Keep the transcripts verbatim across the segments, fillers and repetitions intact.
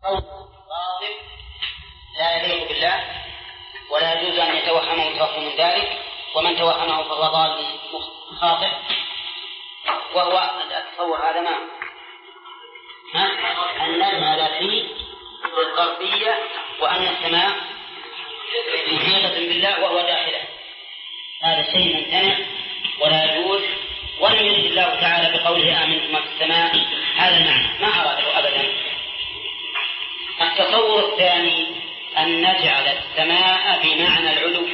قول باطل لا يليق بالله ولا يجوز أن يتوهمه الفهم من ذلك، ومن توهمه فهو ضال خاطئ. وهو أتصور هذا ما أن نجعل فيه الظرفية وأن السماء محيطة بالله وهو داخله، هذا شيء ممتنع ولا يجوز. ولم يرد الله تعالى بقوله آمنتم في السماء هذا المعنى، ما أراده أبدا. التصور الثاني أن نجعل السماء بمعنى العلو،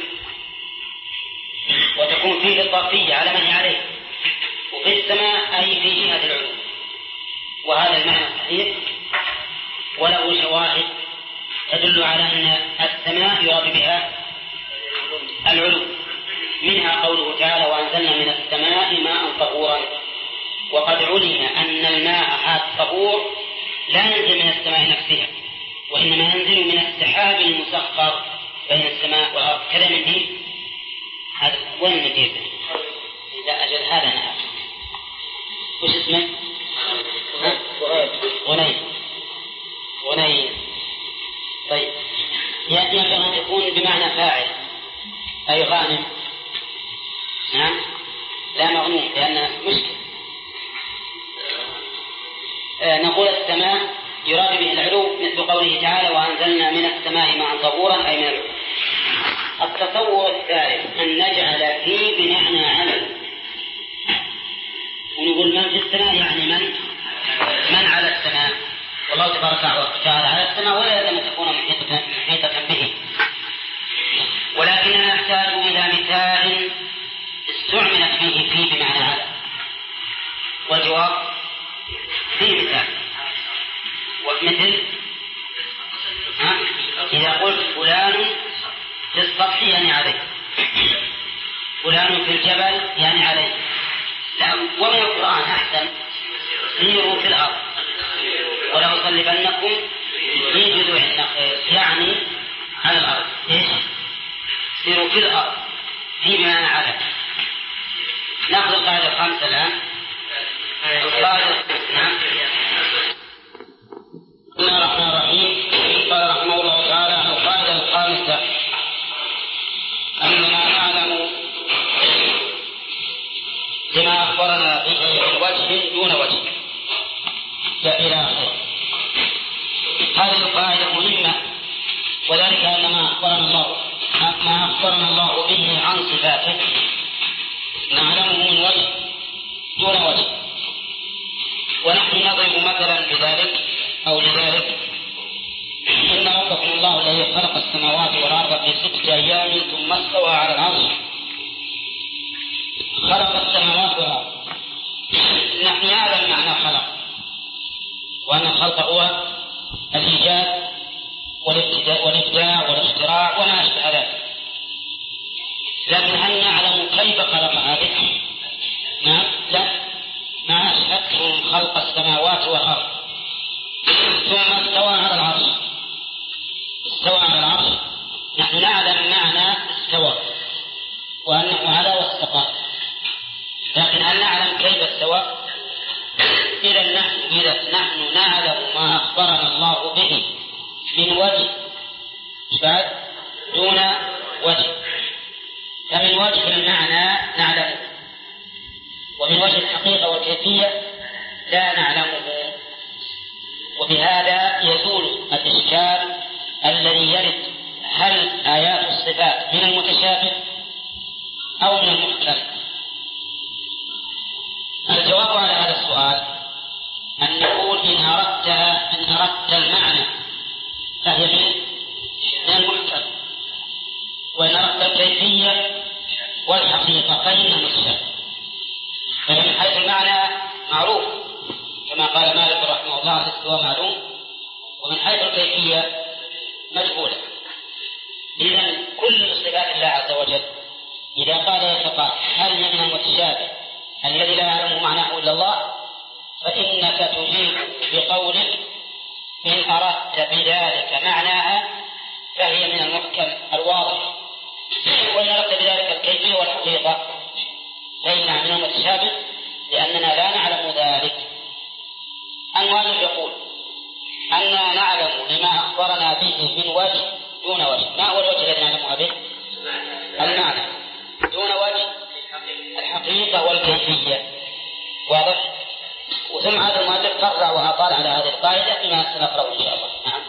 وتكون فيه الظرفية على من هي عليه، وفي السماء أي في جهة العلو، وهذا المعنى صحيح وله شواهد تدل على أن السماء يراد بها العلو، منها قوله تعالى وأنزلنا من السماء ماء طهورا. وقد علم أن الماء الطهور لا ينزل من السماء نفسها، وإنما ينزل من السحاب المسخر بين السماء والأرض. كذا من دين هذا وين من دين؟ لا أجل هذا أنا وش اسمه؟ غني غني. طيب ينبغي أن يكون بمعنى فاعل أي غانم. نعم لا مغنوم لأنه مشكل. آه نقول السماء يراد به العلو مثل قوله تعالى وأنزلنا من السماء ماء طهورا أي من العلو. التصور الثالث أن نجعل فيه بمعنى علم، ونقول من في السماء يعني من من على السماء، والله تبارك وتعالى على السماء ولا يلزم أن تكون محيطة به. ولكننا نحتاج إلى مثال استعملت فيه فيه بمعنى علم، والجواب فيه مثال. ومثل إذا قلت فلان في السطح يعني عليه، فلان في الجبل يعني عليه. ومن القرآن أحسن سيروا في الأرض ولا أصلبنكم في جذوع النخل يعني على الأرض. إيش سيروا في الأرض في بمعنى على. نأخذ القاعدة الخامسة الآن. القاعدة نعم. بسم الله الرحمن الرحيم. قال رحمه الله تعالى القاعدة الخامسة أننا نعلم بما أخبرنا بغير وجه دون وجه إلى آخره. هذه القاعدة مهمة، وذلك أن ما أخبرنا الله ما أخبرنا الله به عن صفاته نعلمه من وجه دون وجه. ونحن نضرب مثلا بذلك أو لذلك إن ربكم الله الذي خلق السماوات والأرض في ستة أيام ثم استوى على العرش. خلق السماوات والأرض، نحن نعلم معنى خلق، وأن الخلق هو الإيجاد والإبداع والاختراع وما أشبه ذلك. لكن هل نعلم كيف خلق هذه؟ نعم لا. ما أشهدتم خلق السماوات والأرض ثم استوى على العرش. استوى على العرش نحن نعلم معنى استوى وأنه على واستقام، لكن هل نعلم كيف استوى؟ إذا نحن إذا نحن نعلم ما أخبرنا الله به من وجه بعد دون وجه. فمن وجه المعنى نعلمه، ومن وجه الحقيقة والكيفية لا نعلمه. وبهذا يزول الإشكال الذي يرد هل آيات الصفات من المتشابه أو من المحكم. الجواب على هذا السؤال أن نقول إن أردت أن أردت المعنى فهي من المحكم، وإن أردت الكيفية والحقيقة فهي المتشابه. فمن حيث المعنى معروف كما قال مالك رحمه الله الاستواء معلوم، ومن حيث الكيفية مجهولة. إذن كل صفات الله عز وجل إذا قال يتقال هل هي من المتشابه الذي لا يعلم معناه إلا الله، فإنك تجيب بقولك إن أردت بذلك معناها فهي من المحكم الواضح، وإن أردت بذلك الكيفية والحقيقة فإنها من المتشابه لأننا لا نعلم ذلك. المؤلف يقول أننا نعلم به من وجه دون وجه. ما هو الوجه الذي نعلمها به؟ المعنى دون وجه الحقيقة والكيفية. واضح؟ وثم هذا المؤلف قرر وأطال على هذه القاعدة فيما سنقرأه إن شاء الله. نعم.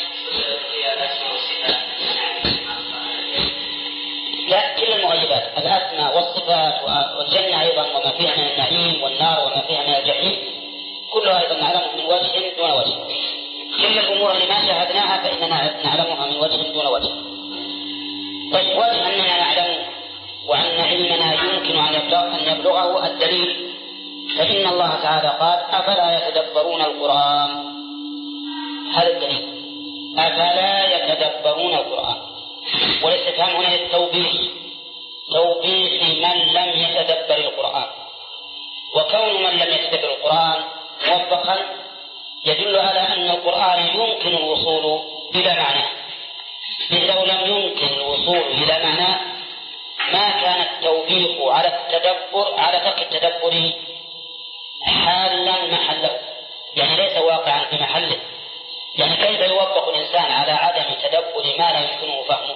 لا، كل المغيبات الأسماء والصفات والجنة أيضا وما فيها من النعيم والنار وما فيها من الجحيم كلها أيضا نعلمه من وجه دون وجه. كل الأمور اللي ما شاهدناها فإننا نعلمها من وجه دون وجه. طيب، وجه أننا نعلم وأن علمنا يمكن أن يبلغه الدليل، فإن الله تعالى قال أفلا يتدبرون القرآن. هذا الدليل، أفلا يتدبرون القرآن. والاستفهام هنا للتوبيخ، توبيخ من لم يتدبر القرآن. وكون من لم يتدبر القرآن موبخا يدل على أن القرآن يمكن الوصول إلى معناه. إذ لو لم يمكن الوصول إلى معناه ما كان التوبيخ على التدبر على ترك التدبر حالا محله، يعني ليس واقعا في محله. يعني كيف يوبخ الإنسان على عدم تدبر ما لا يمكنه فهمه؟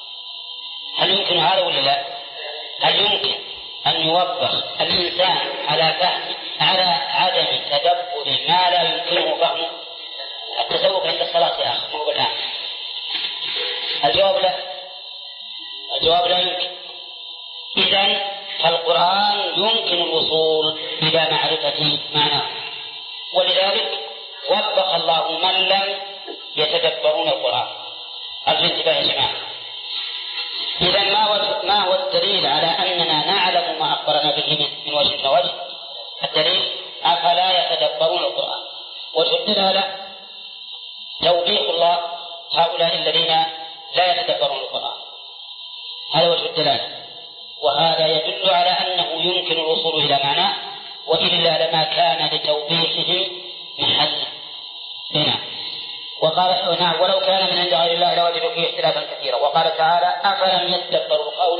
هل يمكن هذا ولا لا؟ هل يمكن أن يوبخ الإنسان على فهم على عدم تدبر ما لا يمكنه فهمه؟ التسوق عند الصلاة يا أخي، مو بالآن. الجواب لا، الجواب لا يمكن. إذن فالقرآن يمكن الوصول إلى معرفة معناه، ولذلك وبخ الله من لم يتدبرون القرآن. الانتباه يا جماعة. إذن ما, ما هو الدليل على أننا نعلم ما أخبرنا به من وجه وجه؟ الدليل أفلا يتدبرون القرآن. وجه الدلالة توبيخ الله هؤلاء الذين لا يتدبرون القرآن. هذا وجه الدلالة، وهذا يدل على أنه يمكن الوصول إلى معناه، وإلا لما كان لتوبيخهم محل. هنا وقال نعم ولو كان من عند غير الله لوجدوا فيه اختلافا كثيرا. وقال تعالى أفلم يتدبروا القول.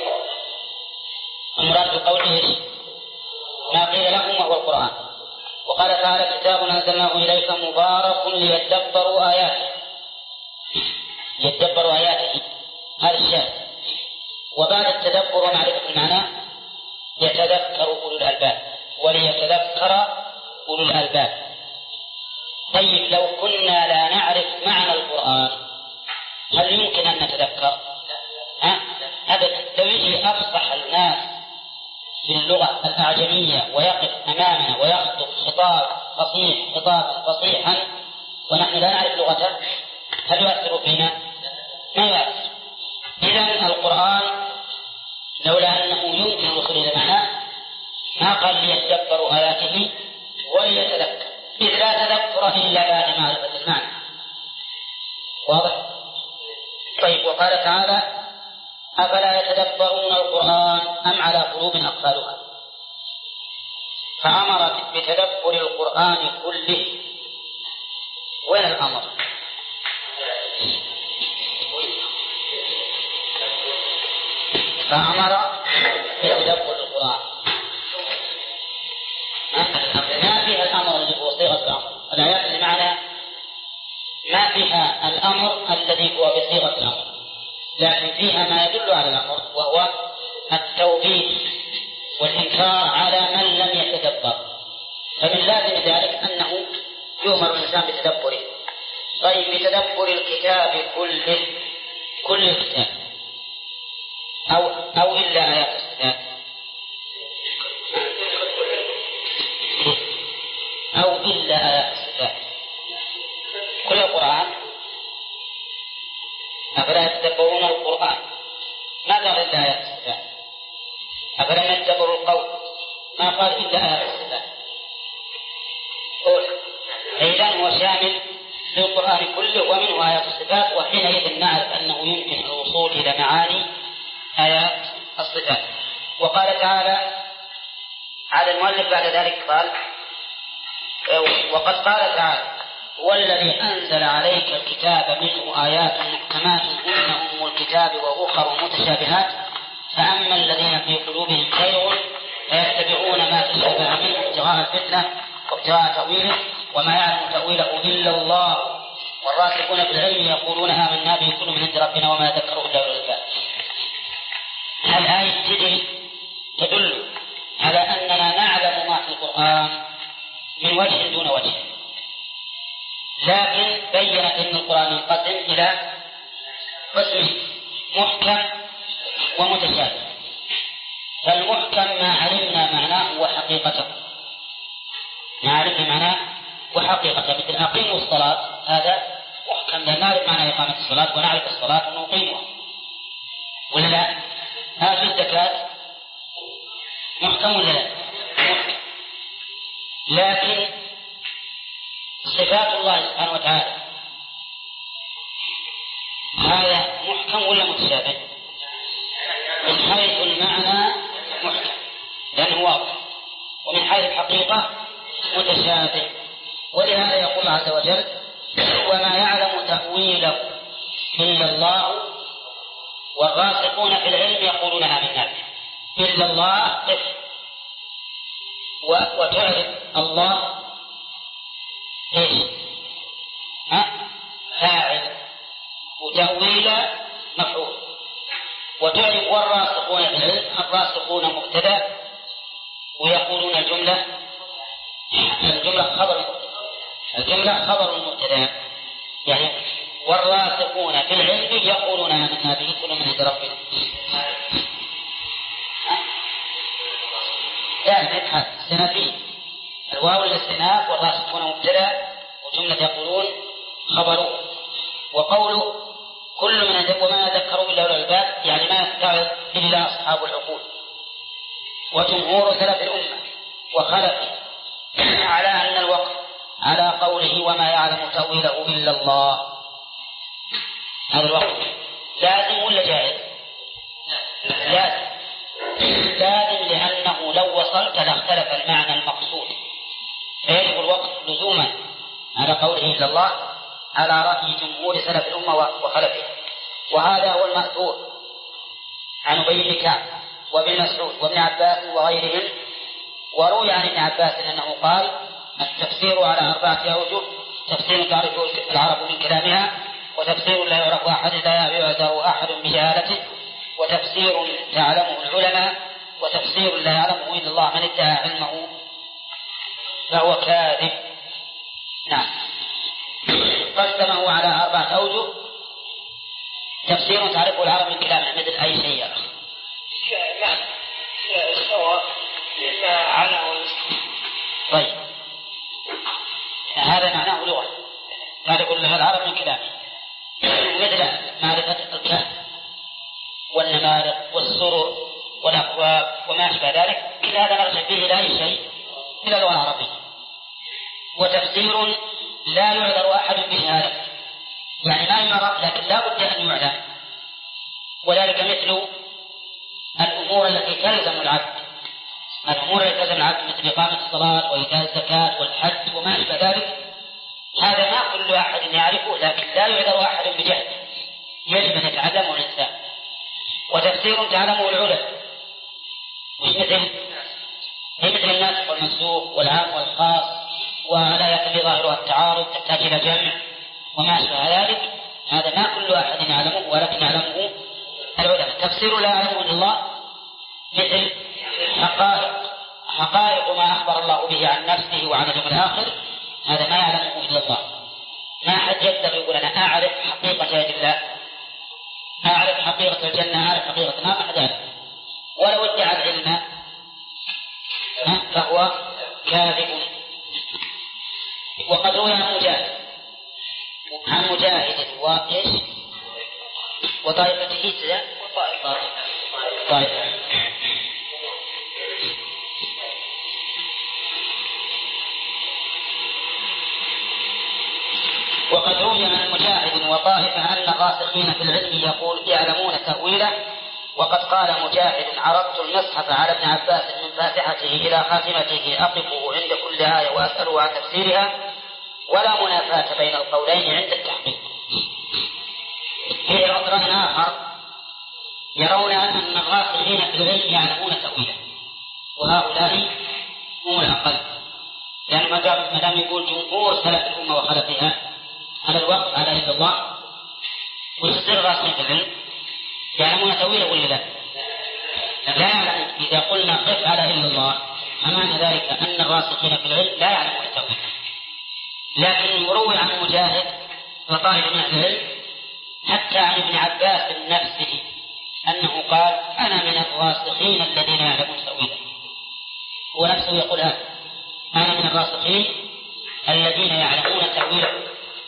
المراد بقوله ما قيل لهم وهو القرآن. وقال تعالى كتاب أنزلناه إليك مبارك ليتدبروا آياته. يتدبروا آياته هذا الشيء. وبعد التدبر ومعرفة المعنى يتذكر أولو الألباب، وليتذكر أولو الألباب. طيب، لو كنا لا نعرف معنى القرآن هل يمكن أن نتذكر؟ ها؟ أبدا. لو يجي أفصح الناس في اللغة الأعجمية ويقف أمامنا ويخطب خطاب فصيح خطابا فصيحا ونحن لا نعرف لغته، هل يؤثر فينا؟ ما يؤثر. إذن القرآن لولا أنه يمكن الوصول إلى معناه ما قال ليتدبروا آياته وليتذكر، إذ لا تذكر إلا بعد معرفة المعنى. واضح؟ طيب، وقال تعالى أفلا يتدبرون القرآن أم على قلوب أقفالها. فأمر بتدبر القرآن كله. وين الأمر؟ فأمر بتدبر القرآن. ما فيها الأمر الذي هو صيغة الأمر. الآيات اللي معنا ما فيها الأمر الذي هو بصيغة الأمر، لكن فيها ما يدل على الأمر، وهو التوبيخ والإنكار على من لم يتدبر. فمن لازم ذلك أنه يؤمر الإنسان بتدبره. طيب، بتدبر الكتاب كله، كل الكتاب أو أو إلا آيات الصفات، أو إلا آيات الصفات، كل القرآن. أفلا يتدبرون القرآن، ما قال إلا آيات الصفات. أفلا يتدبروا القول، ما قال إلا آيات الصفات. إذن هو شامل للقرآن كله ومنه آيات الصفات، وحينئذ نعرف أنه يمكن الوصول إلى معاني آيات الصفات. وقال تعالى على المؤلف بعد ذلك قال وقد قال تعالى هو الذي أنزل عليك الكتاب منه آيات محكمات هن أم الكتاب وأخر متشابهات فأما الذين في قلوبهم زيغ فيتبعون ما تشابه منه ابتغاء الفتنة وابتغاء تأويله وما يعلم تأويله إلا الله والراسخون في العلم يقولون آمنا به كل من عند ربنا وما ذكره إلا أولو الألباب. الآية تدل تدل على أننا نعلم ما في القرآن من وجه دون وجه، لكن بيّنت أن القرآن ينقسم إلى قسمين: محكم ومتشابه. فالمحكم ما علمنا معناه وحقيقته، ما علمنا معناه وحقيقته، مثل أقيموا الصلاة، هذا محكم لأن نعرف معنى إقامة الصلاة ونعرف الصلاة ونقيمها، ولا لا؟ هذه الزكاة محكم ولا لا؟ محكم. لكن صفات الله سبحانه وتعالى هذا محكم ولا متشابه؟ من حيث المعنى محكم لأنه واضح، ومن حيث الحقيقة متشابه. ولهذا يقول عز وجل: وما يعلم تأويله إلا الله والراسخون في العلم يقولون آمنا به. إلا الله اسم، وتعرف الله ايش؟ ها؟ فاعل، وتأويل مفعول. وتعرف والراسخون في العلم، الراسخون مبتدأ ويقولون الجملة الجملة خبر الجملة خبر المبتدأ، يعني والراسخون في العلم يقولون آمنا به كل من عند ربنا. لا نبحث سنفين الواو للاستئناف، والراسخون مبتدأ وجملة يقولون خبره. وقوله كل من عند وما ذكروا إلا أولو الألباب يعني ما يستعرض إلا أصحاب العقول. وجمهور سلف الأمة وخلفه على أن الوقف على قوله وما يعلم تأويله إلا الله، هذا الوقف لازم ولا جائز؟ لازم لازم لأنه لو وصلت لاختلف المعنى المقصود، فيجب الوقف لزوما على قوله إلا الله على رأي جمهور سلف الأمة وخلفه. وهذا هو المأثور عن أبي بن كعب وابن مسعود وابن عباس وغيرهم. وروي عن ابن عباس أنه قال: التفسير على أربعة أوجه: تفسير تعرفه العرب من كلامها، وتفسير لا يعرف أحد لا يعذر أحد بجهالته، وتفسير تعلمه العلماء، وتفسير لا يعلمه إلا الله من ادعى علمه فهو كاذب. نعم. قسمه على أربعة أوجه: تفسير تعرفه العرب من كلامها مثل أي شيء يا أخي. لا استوى إلا على والاستوى. طيب هذا معناه لغة، هذا كله العرب من كلامه، مثل معرفة الكهف والنمارق والسرر والأكواب وما أشبه ذلك، كل هذا نرجع به إلى أي شيء إلى اللغة العربية. وتفسير لا يعذر أحد بجهالته، يعني ما يعرف لكن لا بد أن يعلم، وذلك مثل الأمور التي تلزم العبد الأمور التي تلزم العبد مثل إقامة الصلاة وإيتاء الزكاة والحج وما أشبه ذلك، هذا ما كل أحد يعرفه لكن لا يعذر أحد بجهل، يجب أن يتعلمه الإنسان. وتفسير تعلمه العلماء مثل مثل الناسخ والمنسوخ والعام والخاص والآيات اللي ظاهرها التعارض تحتاج إلى جمع وما أشبه ذلك، هذا ما كل أحد يعلمه ولكن يعلمه العلماء. تفسير لا يعلمه إلا الله مثل حقائق حقائق ما أخبر الله به عن نفسه وعن اليوم الآخر، هذا ما يعلمه إلا الله. ما حد يقدر يقول أنا أعرف حقيقة يد الله، أعرف حقيقة الجنة، أعرف حقيقة ما أحد يعرف، ولو ادعى العلم فهو كاذب. وقد روي عن مجاهد عن مجاهد وإيش وطائفته كذا طائفة وقد روي عن مجاهد وطائفة أن الراسخين في العلم يقول يعلمون تأويله. وقد قال مجاهد: عرضت المصحف على ابن عباس من فاتحته إلى خاتمته أقفه عند كل آية وأسأله عن تفسيرها، ولا منافاة بين القولين عند التحقيق. في رأي آخر يرون أن الراسخين في العلم يعلمون تأويله، وهؤلاء هم الأقل، لأن ما دام يقول جمهور سلف الأمة وخلفها على الوقف على إلا الله ويصير الراسخين في العلم يعلمون تأويله ولا لا؟ لا يعلمون. إذا قلنا قف على إلا الله فمعنى ذلك أن الراسخين في العلم لا يعلمون تأويله. لكن يروي عن مجاهد وطالب من العلم حتى عن ابن عباس نفسه أنه قال أنا من الراسخين الذين يعلمون تأويله. هو نفسه يقول هذا أنا من الراسخين الذين يعلمون تأويله.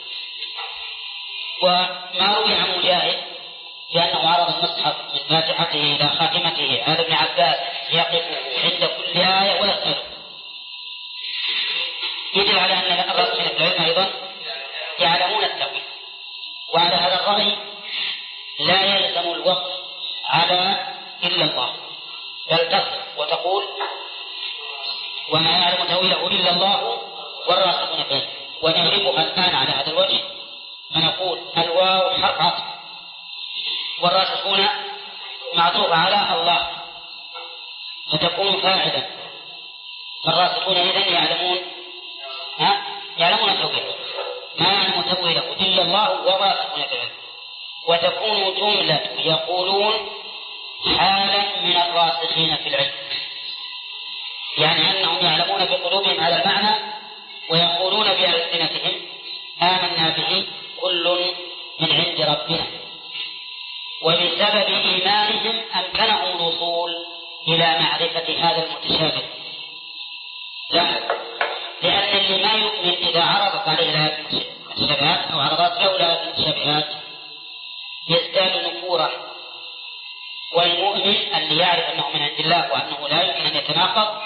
وما روي عن مجاهد بأنه عرض المصحف من فاتحته إلى خاتمته على ابن عباس يقف عند كل آية ويسأله يدل على أن الراسخين في العلم أيضا يعلمون التأويل. وعلى هذا الرأي لا يلزم الوقف على إلا الله، بل تصف وتقول وما يعلم تأويله إلا الله والراسخون في العلم. ونعرفها الآن على هذا الوجه فنقول الواو حرف عطف والراسخون معطوف على الله فتكون فاعلا. فالراسخون إذن يعلمون ها يعلمون تأويله ما يعلم تأويله إلا الله والراسخون في العلم. وتكون جملة يقولون حالا من الراسخين في العلم، يعني أنهم يعلمون بقلوبهم هذا المعنى ويقولون بألسنتهم آمنا به كل من عند ربنا. وبسبب إيمانهم أمكنهم الوصول إلى معرفة هذا المتشابه. لا، لأن اللي ما يؤمن إذا عرضت عليه الآيات المتشابهات أو عرضت له الآيات المتشابهات يزداد نفورا. والمؤمن اللي يعرف أنه من عند الله وأنه لا يمكن أن يتناقض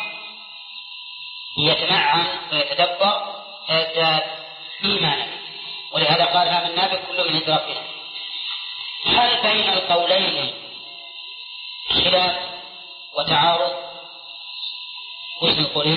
يتمعن ويتدبر يزداد إيمانا. ولهذا قال آمنا به كل من عند ربنا. هل بين القولين خلاف وتعارض؟ وش نقول؟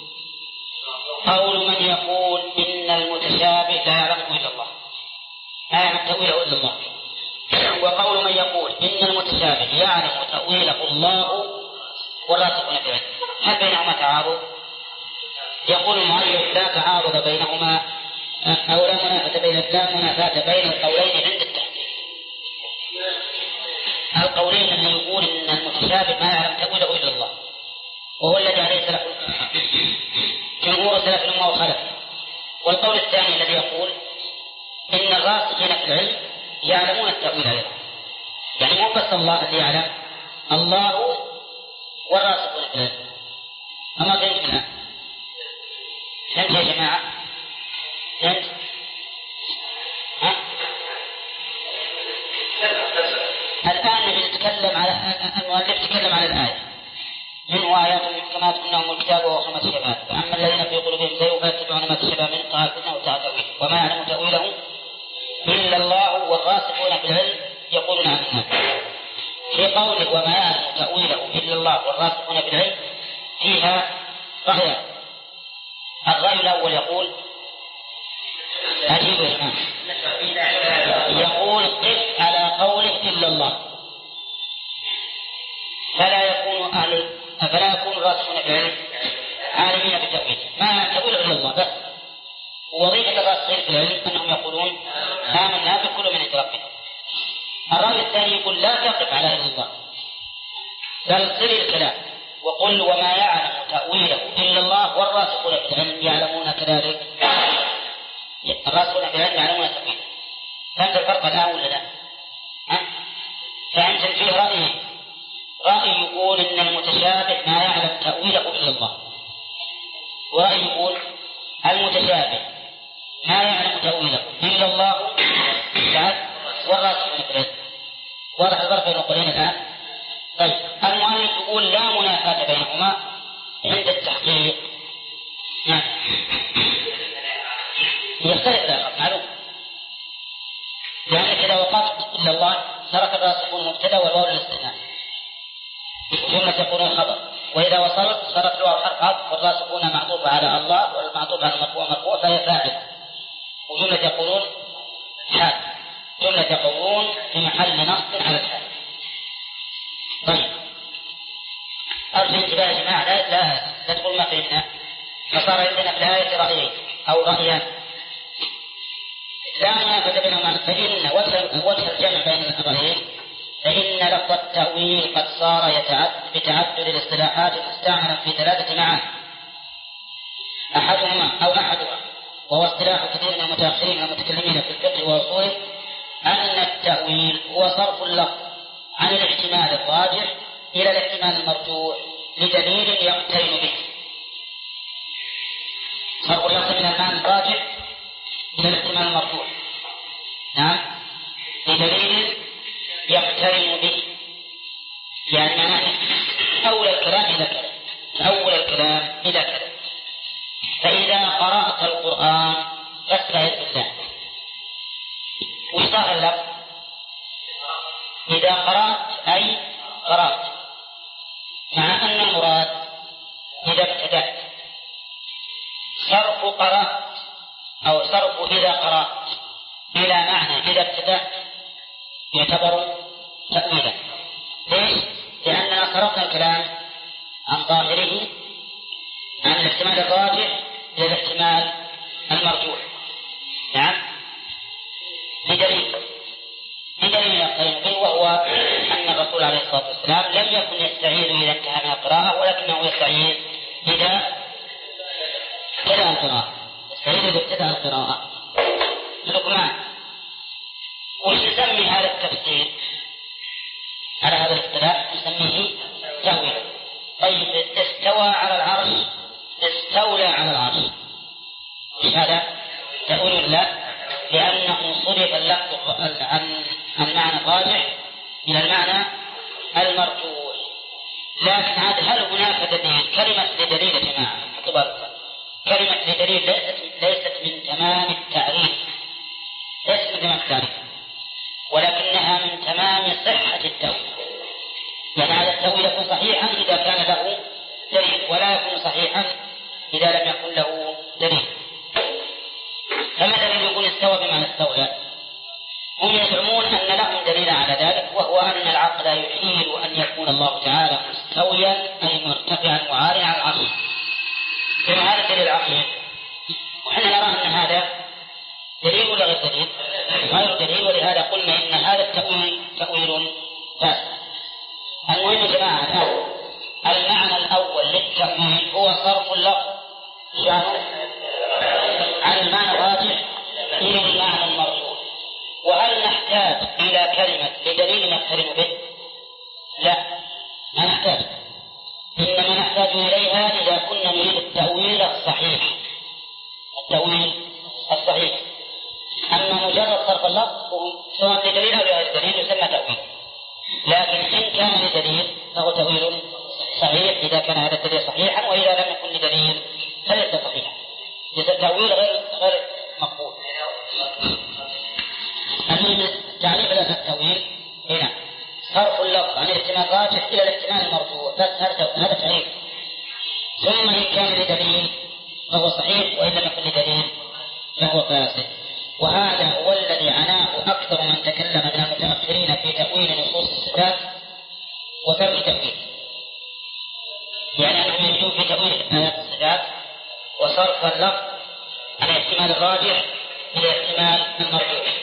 قول من يقول إن المتشابه لا يعلمه إلا الله لا يعلم تأويله إلا الله، وقول من يقول إن المتشابه يعلم تأويله الله والراسخون في العلم. هل بينهما تعارض؟ يقول المؤلف لا تعارض بينهما أو لا منافاة بين لا منافاة بين القولين عند التحقيق. القولين اللي يقول إن المتشابه ما يعلم تأويله إلا الله وهو الذي عليه سلف جمهور سلف الأمة وخلف. والقول الثاني الذي يقول إن الراسخين في العلم يعلمون التأويل عليه، يعني مو بس الله الذي يعلم، الله والراسخون في العلم. أما فهمت منها؟ فهمت يا جماعة؟ فهمت؟ ها؟ الآن نتكلم على المؤلف تكلم على الآية منه آيات محكمات منهم الكتاب وهو خمس شبهات فأما الذين في قلوبهم زيغ فيتبعون ما تشابه منه ابتغاء الفتنة وابتغاء تأويله وما يعلم تأويله إلا الله والراسخون في العلم يقولون آمنا. في قوله وما يعلم تأويله إلا الله والراسخون في العلم فيها رأيان. الرأي الأول يقول أجيب يا جماعة يقول قف على قوله إلا الله فلا يكون أهل فلا يكون الراسخون في العلم عالمين بالتأويل ما تأويل إلا الله بس. ووظيفة الراسخين في العلم أنهم يقولون آمنا بكل من عند ربنا. الرأي الثاني يقول لا تقف على إلا الله بل صل الكلام وقل وما يعلم تأويله إلا الله والراسخون في العلم يعلمون كذلك. الراسخون في العلم يعلمون تأويله. فهمت الفرق الآن ولا لا؟ ها؟ فهمت فيه رأيين. رأي يقول إن المتشابه ما يعلم تأويله إلا الله، ورأي يقول المتشابه ما يعلم تأويله إلا الله والراسخون في العلم. واضح الفرق بين القولين الآن؟ طيب المؤلف يقول لا منافاة بينهما عند التحقيق. نعم يختلف الآخر معلوم، لأنك إذا وقفت إلا الله صارت الراسخون مبتدأ والواو للاستئناف جملة يكون خبر، وإذا وصلت صارت الواو حرف عطف والراسخون معطوف على الله والمعطوف على المرفوع مرفوع فهي فاعل، وجملة يقولون حال، جملة يقولون في محل نصب على الحال. طيب أرجو انتباه يا جماعة لا لا لا تقول ما فهمنا. فصار عندنا في الآية رأيين أو رأيان. لا منافاة بينهما، فإن وجه الجمع بين الأمرين فإن لفظ التأويل قد صار يتعدد بتعدد الاصطلاحات المستعملة في ثلاثة معاني، أحدهما أو أحدها وهو اصطلاح كثير من المتأخرين من المتكلمين في الفقه وأصوله أن التأويل هو صرف اللفظ عن الاحتمال الراجح إلى الاحتمال المرجوح لدليل يقترن به. صرف اللفظ من المعنى الراجح إلى الاحتمال المرجوح، نعم، لدليل يقترن به، يعني معناه أول الكلام إلى كذا، أول الكلام إلى كذا. فإذا قرأت القرآن فاستعذ بالله. وصار اللفظ إذا قرأت أي قرأت، مع أن المراد إذا ابتدأت. صرف قرأت أو صرف إذا قرأت إلى معنى إذا ابتدأت يعتبر تأويلا. ليش؟ لأننا صرفنا الكلام عن ظاهره عن الاحتمال الراجح إلى الاحتمال المرجوح، نعم، بدليل بدليل يقترن به، وهو أن الرسول عليه الصلاة والسلام لم يكن يستعيذ إذا انتهى من القراءة، ولكنه يستعيذ إذا ابتدأ القراءة، يستعيذ إذا ابتدأ القراءة. لقمان وش نسمي هذا التفسير على هذا الاصطلاح؟ نسميه تأويل. طيب استوى على العرش، استولى على العرش، مش هذا تأويل؟ لا، لأنه صرف اللفظ عن المعنى الراجح إلى المعنى المرجوح. لكن هل هناك دليل؟ كلمة لدليل يا جماعة اعتبرت كلمة لدليل ليست ليست من تمام التعريف، ليست من تمام التعريف، ولكنها من تمام صحة التأويل. يعني هذا التأويل يكون صحيحا إذا كان له دليل، ولا يكون صحيحا إذا لم يكن له دليل. فما الذي يقول استوى بمعنى استولى؟ هم يزعمون أن لهم دليل على ذلك، وهو أن العقل يحيل أن يكون الله تعالى مستويا أي مرتفعا وعاليا على العرش، بما هذا الدليل العقلي. وحنا نرى أن هذا دليل ولا غير دليل؟ غير دليل، ولهذا قلنا إن هذا التأويل تأويل فاسد. المهم يا جماعة الآن المعنى الأول للتأويل هو صرف اللفظ عن المعنى الراجح إلى المعنى المرجوح. وهل نحتاج إلى كلمة لدليل يقترن به؟ لا، ما نحتاج، إنما نحتاج إليها إذا كنا نريد التأويل الصحيح، التأويل الصحيح. أما مجرد صرف اللفظ سواء لدليل أو لغير دليل يسمى تأويل، لكن إن كان لدليل فهو تأويل صحيح إذا كان هذا الدليل صحيحا، وإذا لم يكن لدليل فليس صحيحا، ليس التأويل غير غير مقبول. المهم تعريف لفظ التأويل هنا صرف اللفظ عن الاحتمال الراجح إلى الاحتمال المرجوح، بس هذا تعريف. ثم إن كان لدليل فهو صحيح، وإن لم يكن لدليل فهو فاسد. وهذا هو الذي عناه أكثر من تكلم من المتأخرين في تأويل نصوص الصفات وترك تأويل، يعني أنهم يريدون في تأويل آيات الصفات وصرف اللفظ عن الاحتمال الراجح إلى الاحتمال المرجوح.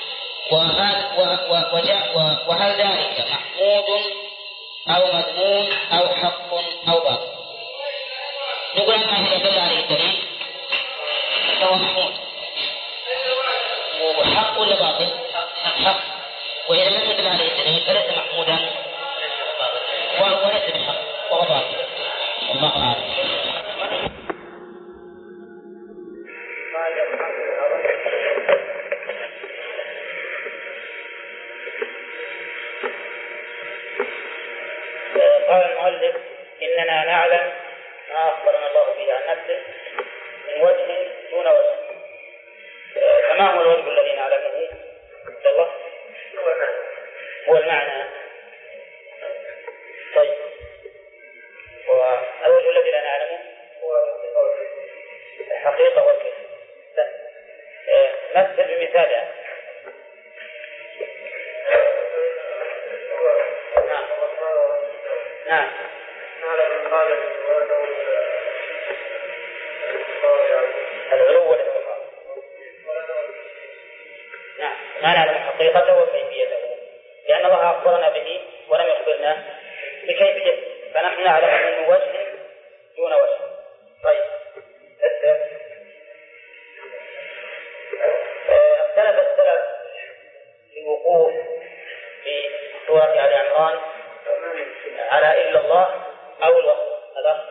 وهل ذلك محمود أو مذموم أو حق أو باطل؟ نقول أنه إذا دل عليه الدليل فهو محمود، وحق ولا باطل؟ حق. وإذا لم يدل عليه الدليل فليس محمودا وليس بحق وهو باطل. والله أعلم. قال المؤلف إننا نعلم ما أخبرنا الله به عن نفسه من وجه دون وجه. فما هو الوجه الذي نعلمه عند الله؟ هو المعنى. طيب، والوجه الذي لا نعلمه هو الحقيقة والكيف. مثل بمثال. نعم نعم العلو والانخفاض. ما نعلم حقيقته وكيفيته، لأن الله أخبرنا به ولم يخبرنا بكيفيته، فنحن نعلم من وجه دون وجه. طيب اختلف السلف في الوقوف في سورة آل عمران على إلا الله أو الوقف. هذا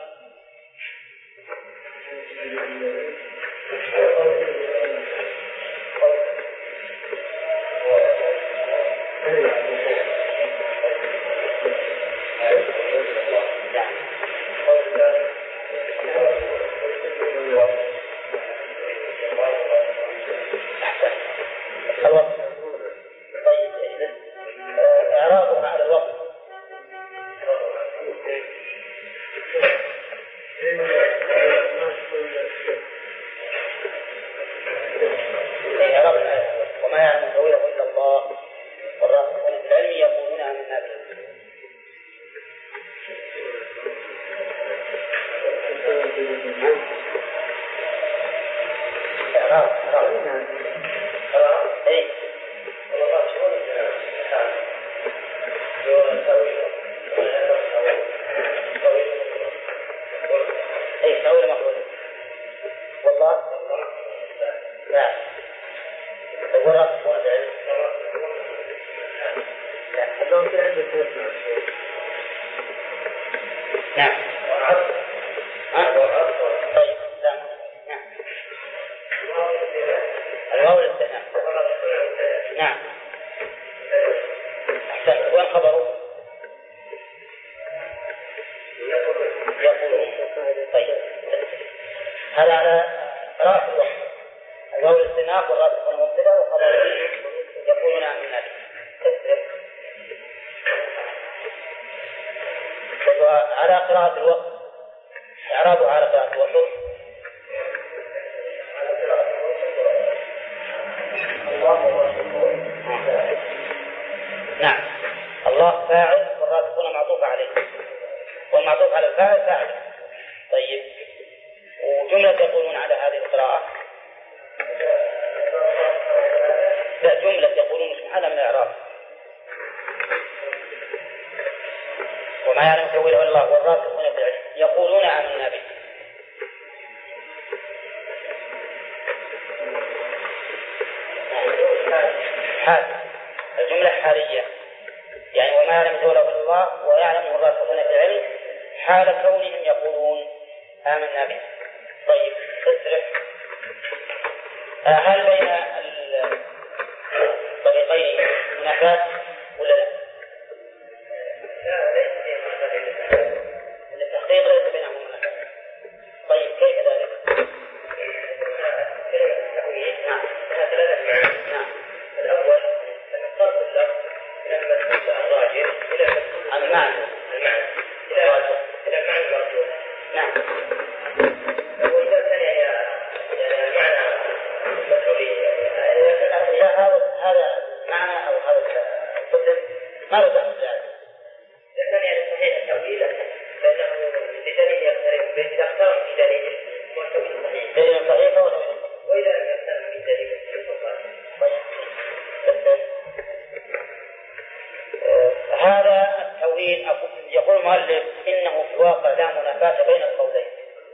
يقول المؤلف إنه في الواقع لا منافاة بين القولين،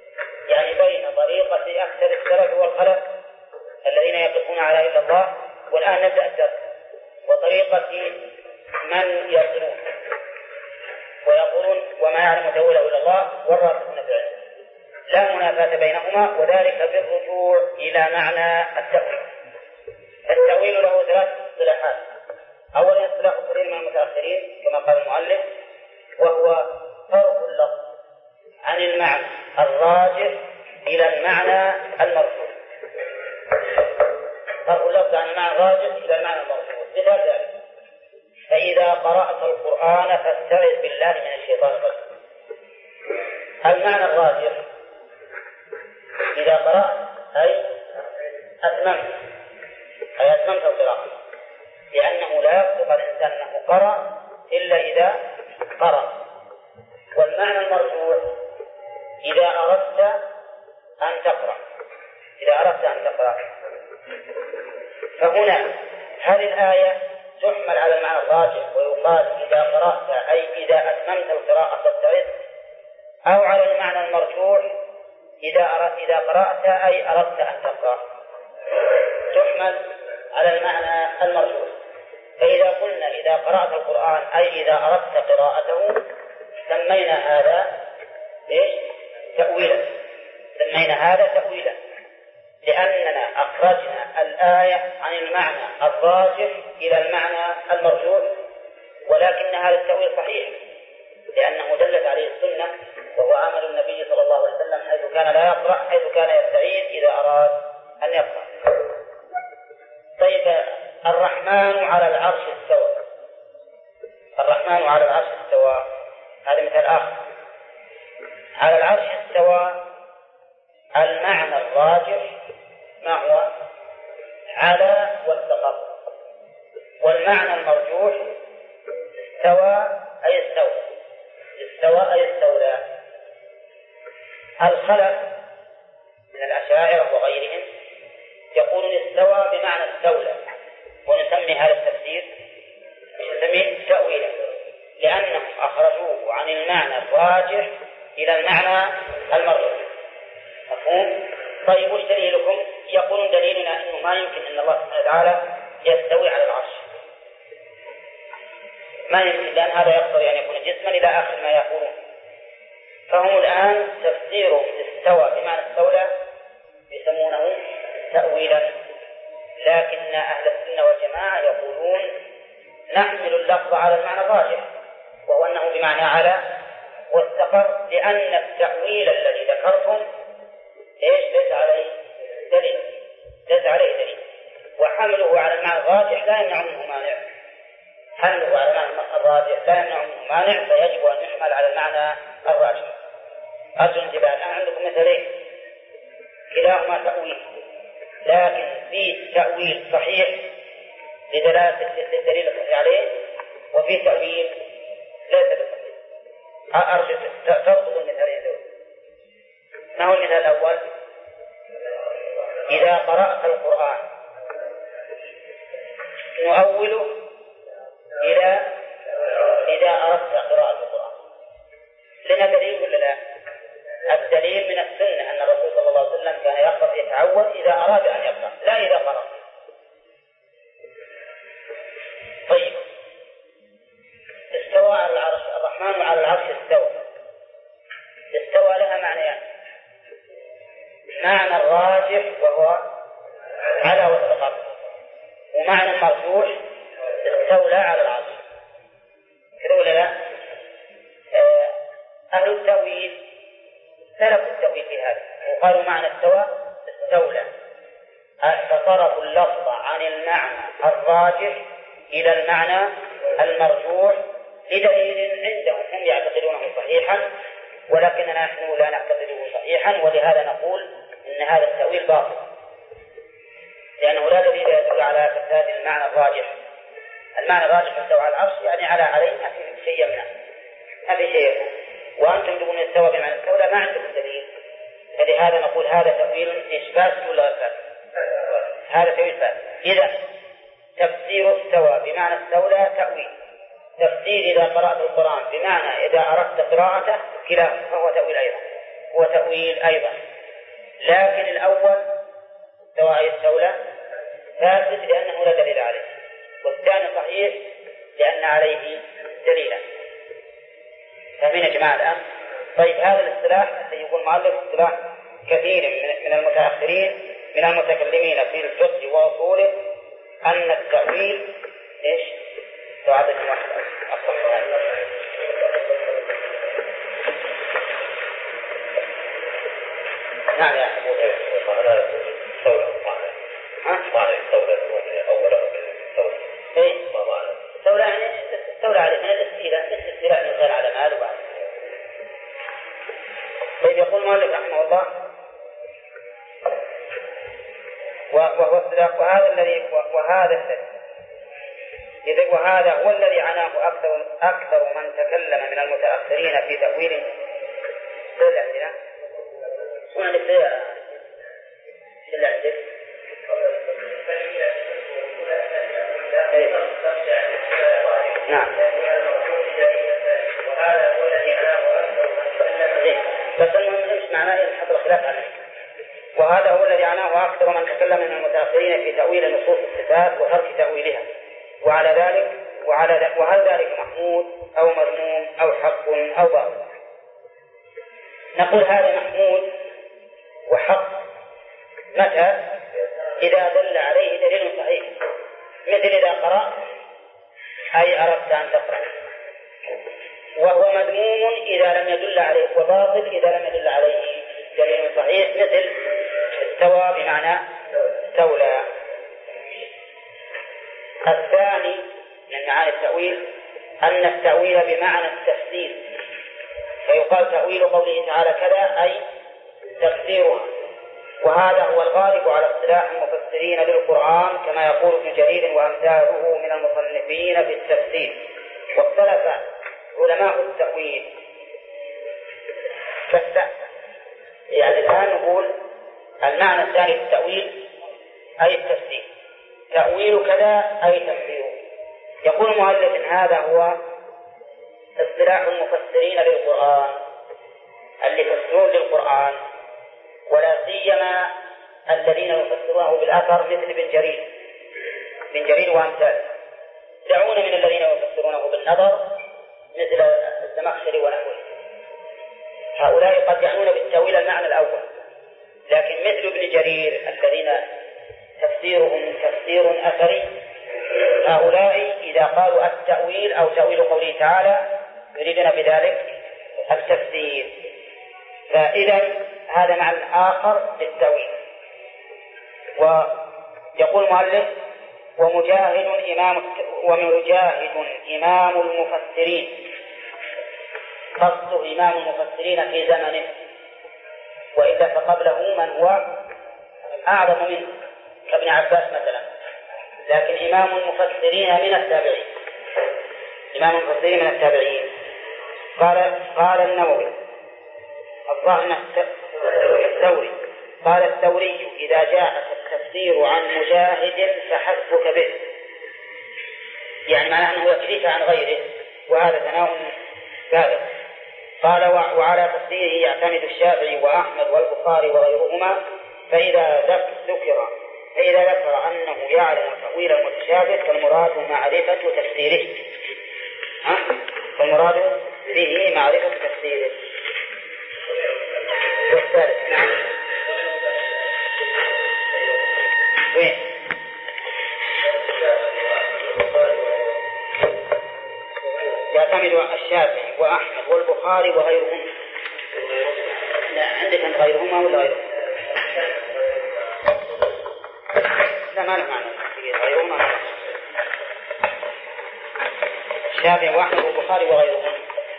يعني بين طريقة أكثر السلف والخلف الذين يقفون على إلا الله، والآن نبدأ الدرس، وطريقة من يصلون ويقولون وما يعلم تأويله إلا الله والراسخون في العلم. لا منافاة بينهما، وذلك بالرجوع إلى معنى التأويل. التأويل له ثلاث اصطلاحات. أولا اصطلاح كثير من المتأخرين كما قال المؤلف، وهو صرف اللفظ عن المعنى الراجح إلى المعنى المرفوع. صرف اللفظ عن المعنى الراجح إلى المعنى المرفوع. مثال ذلك: فإذا قرأت القرآن فاستعذ بالله من الشيطان الرجيم. المعنى الراجح إذا قرأت أي أتممت، أي أتممت القراءة، لأنه لا يصدق الإنسان أنه قرأ إلا إذا قرأ. والمعنى المرجوع إذا أردت أن تقرأ، إذا أردت أن تقرأ. فهنا هل الآية تحمل على المعنى الراجح ويقال إذا قرأت أي إذا أتممت القراءة فاستعذ، أو على المعنى المرجوح إذا أردت إذا قرأت أي أردت أن تقرأ؟ تحمل على المعنى المرجوح. فإذا قلنا إذا قرأت القرآن أي إذا أردت قراءته سمينا هذا إيش؟ تأويلا. سمينا هذا تأويلا لأننا أخرجنا الآية عن المعنى الراجح إلى المعنى المرجوح، ولكن هذا التأويل صحيح لأنه دلت عليه السنة وهو عمل النبي صلى الله عليه وسلم حيث كان لا يقرأ، حيث كان يستعيذ إذا أراد أن يقرأ. طيب، الرحمن على العرش استوى. الرحمن على العرش استوى هذا مثال آخر. على العرش استوى المعنى الراجح ما هو؟ على واستقر. والمعنى المرجوح استوى أي استولى. استوى أي استولى. الخلف من الأشاعرة وغيرهم يقولون استوى بمعنى استولى، ونسمي هذا التفسير نسميه تأويلا لأنهم أخرجوه عن المعنى الراجح إلى المعنى المرجوح. مفهوم؟ طيب، وش دليلكم؟ يقولون دليلنا أنه ما يمكن أن الله سبحانه وتعالى يستوي على العرش، ما يمكن، لأن هذا يقتضي أن يكون جسما إلى آخر ما يقولون. فهم الآن تفسيرهم استوى بمعنى استولى يسمونه تأويلا، لكن أهل السنة والجماعة يقولون نحمل اللفظ على المعنى الراجح وهو أنه بمعنى على واستقر، لأن التأويل الذي ذكرتم إيش ليس عليه دليل، ليس عليه دليل، وحمله على المعنى الراجح لا يمنع منه مانع. حمله على المعنى الراجح لا يمنع منه مانع، فيجب أن يحمل على المعنى الراجح. أرجو انتباه. الآن عندكم مثلين كلاهما تأويل، لكن في تأويل صحيح لدلالة الدليل الصحيح عليه، وفي تأويل ليس بصحيح. أرجو تربط المثالين دول. ما هو المثال الأول؟ إذا قرأت القرآن نؤوله إلى إذا أردت قراءة القرآن. لنا دليل ولا لا؟ الدليل من السنة أن الرسول صلى الله عليه وسلم كان يقرأ يتعود إذا أراد أن يقرأ، لا إذا قرأ. طيب، استوى على العرش. الرحمن على العرش استوى. استوى لها معنيان: معنى الراجح وهو على واستقر، ومعنى مرجوح استولى على العرش. كذا ولا لا؟ أهل التأويل سلكوا التأويل في هذا وقالوا معنى استوى استولى، فصرفوا اللفظ عن المعنى الراجح إلى المعنى المرجوح لدليل عندهم هم يعتقدونه صحيحا، ولكننا نحن لا نعتقده صحيحا، ولهذا نقول إن هذا التأويل باطل، لأنه لا دليل يدل على فساد المعنى الراجح. المعنى الراجح استوى على العرش يعني على عليه، ما في شيء يمنع، ما في شيء. وأنتم تقولون استوى بمعنى استولى، ما عندكم دليل، فلهذا نقول هذا تأويل إثبات ولا إثبات؟ هذا تأويل إثبات. إذا تفسير استوى بمعنى استولى تأويل، تفسير إذا قرأت القرآن بمعنى إذا أردت قراءته كلا فهو تأويل أيضا، هو تأويل أيضا. لكن الأول استوى أي استولى ثابت لأنه لا دليل عليه، والثاني صحيح لأن عليه دليلا. فاهمين يا جماعة الآن؟ طيب، هذا الاصطلاح الذي يقول مؤلف اصطلاح كثير من المتأخرين من المتكلمين في الفقه وأصوله، أن التأويل إيش؟ تعطيك واحد أصح. نعم يا أبو معنى استولى معنى استولى أولا استولى إيه؟ ما معنى استولى يعني استولى عليه من الاستيلاء، الاستيلاء الإنسان على ماله وعلى. طيب، يقول مالك رحمه الله: وهو الصداق وهذا الذي وهذا الذي إذا وهذا هو الذي عناه أكثر أكثر من تكلم من المتأخرين في تأويله. سؤال عندنا وين السيارة؟ اللي عندك؟ نعم. بس المهم معناه ينحط الخلاف عليه. وهذا هو الذي عناه أكثر من تكلم من المتأخرين في تأويل نصوص الصفات وترك تأويلها. وعلى ذلك وعلى ذلك وهل ذلك محمود أو مذموم أو حق أو باطل؟ نقول هذا محمود وحق متى؟ إذا دل عليه دليل صحيح، مثل إذا قرأ أي أردت أن تقرأ. وهو مذموم إذا لم يدل عليه، وباطل إذا لم يدل عليه دليل صحيح، مثل استوى بمعنى استولى. الثاني من معاني التأويل أن التأويل بمعنى التفسير، فيقال تأويل قوله تعالى كذا أي تفسيرها، وهذا هو الغالب على اصطلاح المفسرين للقرآن كما يقول ابن جرير وأمثاله من المصنفين في التفسير. واختلف علماء التأويل كالسأل، يعني الآن نقول المعنى الثاني للتأويل أي التفسير، تأويل كذا أي تفسيره. يقول المؤلف هذا هو اصطلاح المفسرين للقرآن اللي يفسرون للقرآن، ولا سيما الذين يفسرونه بالأثر مثل ابن جرير ابن جرير وأمثاله. دعونا من الذين يفسرونه بالنظر مثل الزمخشري ونحوه، هؤلاء قد يعنون بالتأويل المعنى الأول، لكن مثل ابن جرير الذين تفسيرهم تفسير أثري، هؤلاء إذا قالوا التأويل أو تأويل قوله تعالى يريدون بذلك التفسير. فإذا هذا معنى آخر للتأويل. ويقول المؤلف ومجاهد إمام ومجاهد إمام المفسرين، قصده إمام المفسرين في زمنه، وإلا فقبله من هو أعظم منه كابن عباس مثلا، لكن إمام المفسرين من التابعين، إمام المفسرين من التابعين. قال قال النووي الظاهر الثوري قال الثوري إذا جاء التفسير عن مجاهد فحسبك به، يعني معناه أنه يكفيك عن غيره، وهذا ثناء بالغ. قال وعلى تفسيره يعتمد الشافعي وأحمد والبخاري وغيرهما، فإذا ذكر فإذا ذكر أنه يعلم تأويل المتشابه فالمراد معرفة تفسيره، ها؟ فالمراد به معرفة تفسيره. والثالث نعم وين؟ يعتمد الشافعي وأحمد والبخاري وغيرهم. لا عندك أنت غيرهما ولا غيرهم؟ لا ما له معنى غيرهما، الشافعي وأحمد والبخاري وغيرهم.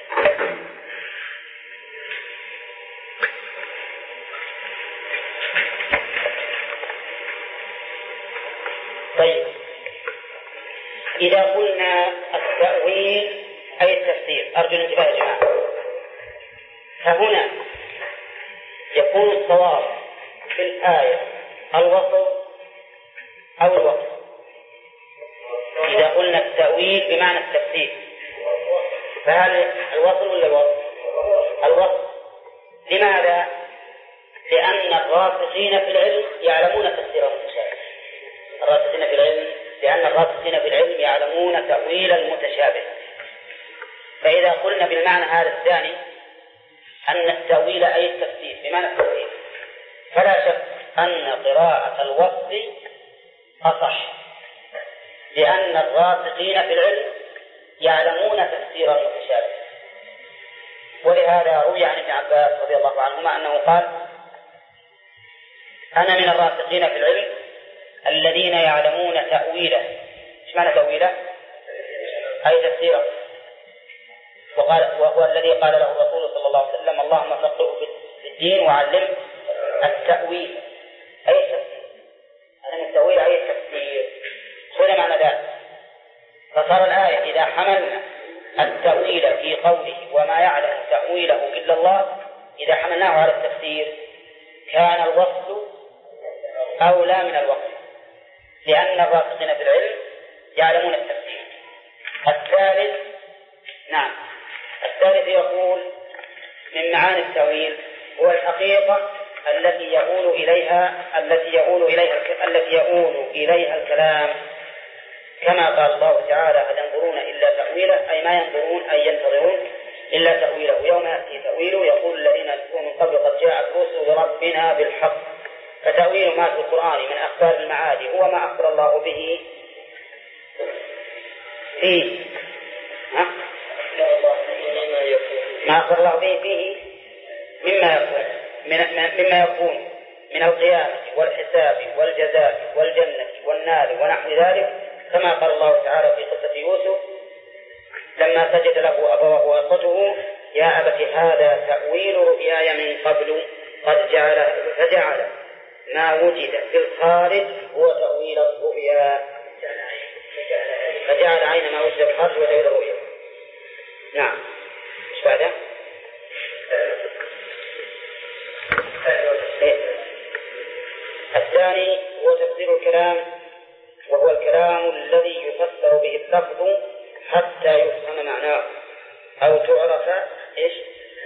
طيب إذا قلنا التأويل أي التفسير، أرجو الانتباه يا جماعة، فهنا يكون الصواب في الآية الوصف أو الوصف. إذا قلنا التأويل بمعنى التفسير فهل الوصف ولا الوصف؟ الوصف. لماذا؟ لأن الراسخين في العلم يعلمون تفسير المتشابه. الراسخين في العلم لأن الراسخين في العلم يعلمون تأويل المتشابه. فإذا قلنا بالمعنى هذا الثاني أن التأويل أي التفسير بمعنى التفسير، فلا شك أن قراءة الوصف أصح، لأن الراسخين في العلم يعلمون تفسير المتشابه. ولهذا روي عن ابن عباس رضي الله عنهما أنه قال أنا من الراسخين في العلم الذين يعلمون تأويله. إيش معنى تأويله؟ أي تفسيره. وقال وهو الذي قال له الرسول صلى الله عليه وسلم اللهم فقهه في الدين وعلمه التأويل أي التفسير. أنا التأويل أي التفسير. خذ معنى ذلك. فصار الآية إذا حملنا التأويل في قوله وما يعلم تأويله إلا الله، إذا حملناه على التفسير كان الوصف أولى من الوصف، لأن الراسخين في العلم يعلمون التفسير. الثالث نعم الثالث يقول من معاني التأويل هو الحقيقة التي يؤول إليها التي يؤول إليها التي يؤول إليها الكلام، كما قال الله تعالى هل ينظرون إلا تأويله، أي ما ينظرون أي ينتظرون إلا تأويله يوم يأتي تأويله يقول الذين نسوا من قبل قد جاءت رسل ربنا بالحق. فتأويل ما في القرآن من أخبار المعاد هو ما أخبر الله به فيه ها؟ ما أخبر الله به فيه مما يكون من مما يكون من القيامة والحساب والجزاء والجنة والنار ونحو ذلك، كما قال الله تعالى في قصة يوسف لما سجد له أبواه وإخوته يا أبت هذا تأويل رؤياي من قبل قد جعل فجعل ما وجد في الخارج هو تأويل الرؤيا، فجعل عين ما وجد في الخارج هو تأويل الرؤيا. نعم ايش بعده؟ الثاني هو تفسير الكلام، وهو الكلام الذي يفسر به اللفظ حتى يفهم معناه أو تعرف إيش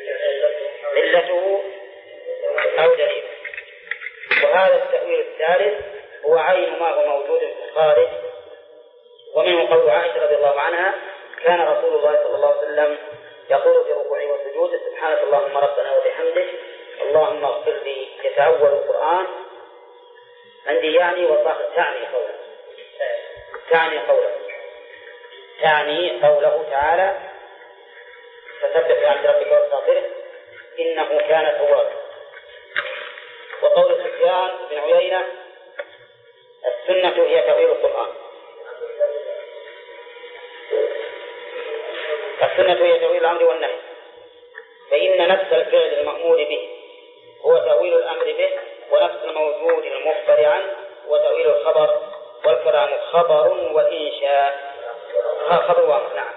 علته أو دليله. وهذا التأويل الثالث هو عين ما هو موجود في الخارج، ومنه قول عائشة رضي الله عنها كان رسول الله صلى الله عليه وسلم يقول في ركوعه وسجوده سبحانك اللهم ربنا وبحمدك اللهم اغفر لي. يتأول القرآن عندي يعني وصاخ تعني قوله تعني قوله تعني قوله تعالى فسبح بحمد ربك واستغفره إنه كان توابا. وقول سفيان بن عيينة السنة هي تأويل القرآن، السنة هي تأويل الأمر والنهي، فإن نفس الفعل المأمور به هو تأويل الأمر به، ونفس الموجود المخبر عنه هو تأويل الخبر، والكلام خبر وإنشاء خبر وامر. نعم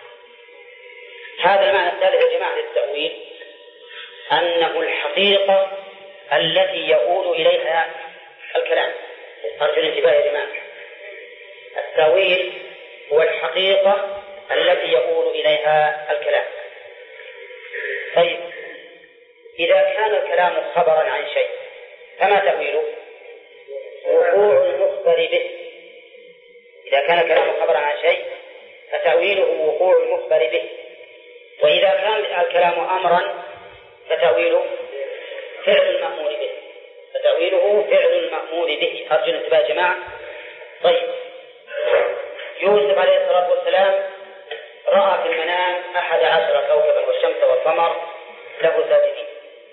هذا المعنى الثالث يا جماعة للتأويل أنه الحقيقة التي يؤول إليها الكلام. أرجو الانتباه يا جماعة، التأويل هو الحقيقة التي يؤول إليها الكلام. طيب إذا كان الكلام خبرا عن شيء فما تأويله؟ وقوع المخبر به. إذا كان الكلام خبرا عن شيء فتأويله وقوع المخبر به، وإذا كان الكلام أمرا فتأويله فعل المأمور به فتأويله فعل المأمور به. أرجو الانتباه يا جماعة. طيب يوسف عليه الصلاة والسلام رأى في المنام أحد عشر كوكبا والشمس والقمر له ساجدين.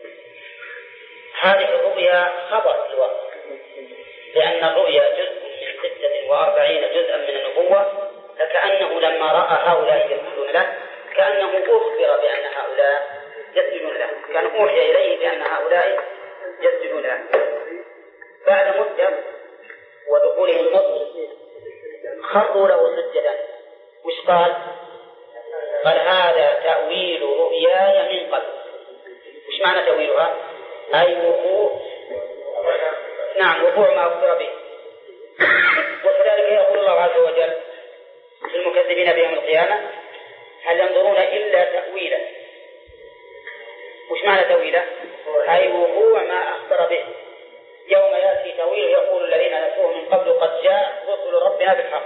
هذه الرؤيا خبر في الواقع، لأن الرؤيا جزء من ستة وأربعين جزءا من النبوة، فكأنه لما رأى هؤلاء يسجدون له كأنه أخبر بأن هؤلاء يسجدون له، كان أوحي إليه بأن هؤلاء يسجدون له. بعد مدة ودخولهم مصر خروا له سجدا. وش قال؟ قال هذا تأويل رؤياي من قبل. وش معنى تأويلها؟ أي وقوع نعم وقوع ما أخبر به. وكذلك يقول الله عز وجل في المكذبين بيوم القيامة هل ينظرون إلا تأويله. وش معنى تأويله؟ أي وقوع ما أخبر به يوم يأتي تأويله يقول الذين نسوه من قبل قد جاء رسل ربنا بالحق.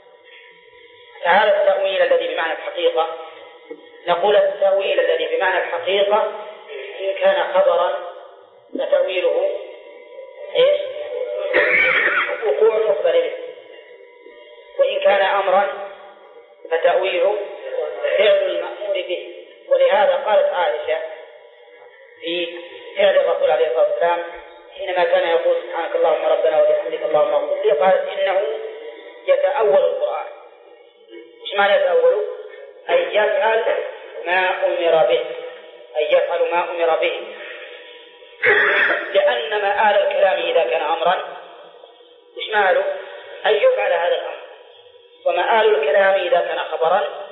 فهذا التأويل الذي بمعنى الحقيقة، نقول التأويل الذي بمعنى الحقيقة إن كان خبرا فتأويله إيش؟ وقوع المخبر به، وإن كان أمرا فتأويله فعل المأمور به. ولهذا قالت عائشة في فعل الرسول عليه الصلاة والسلام حينما كان يقول سبحانك اللهم ربنا وبحمدك اللهم اغفر لي، قالت إنه يتأول القرآن. إيش معنى يتأول؟ أي يفعل ما أمر به، أي يفعل ما أمر به، لأن مآل الكلام إذا كان أمرا إيش ماله؟ أن يفعل هذا الأمر، ومآل الكلام إذا كان خبرا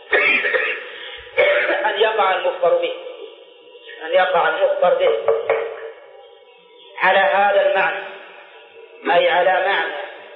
أن يقع المخبر به أن يقع المخبر به على هذا المعنى، أي على معنى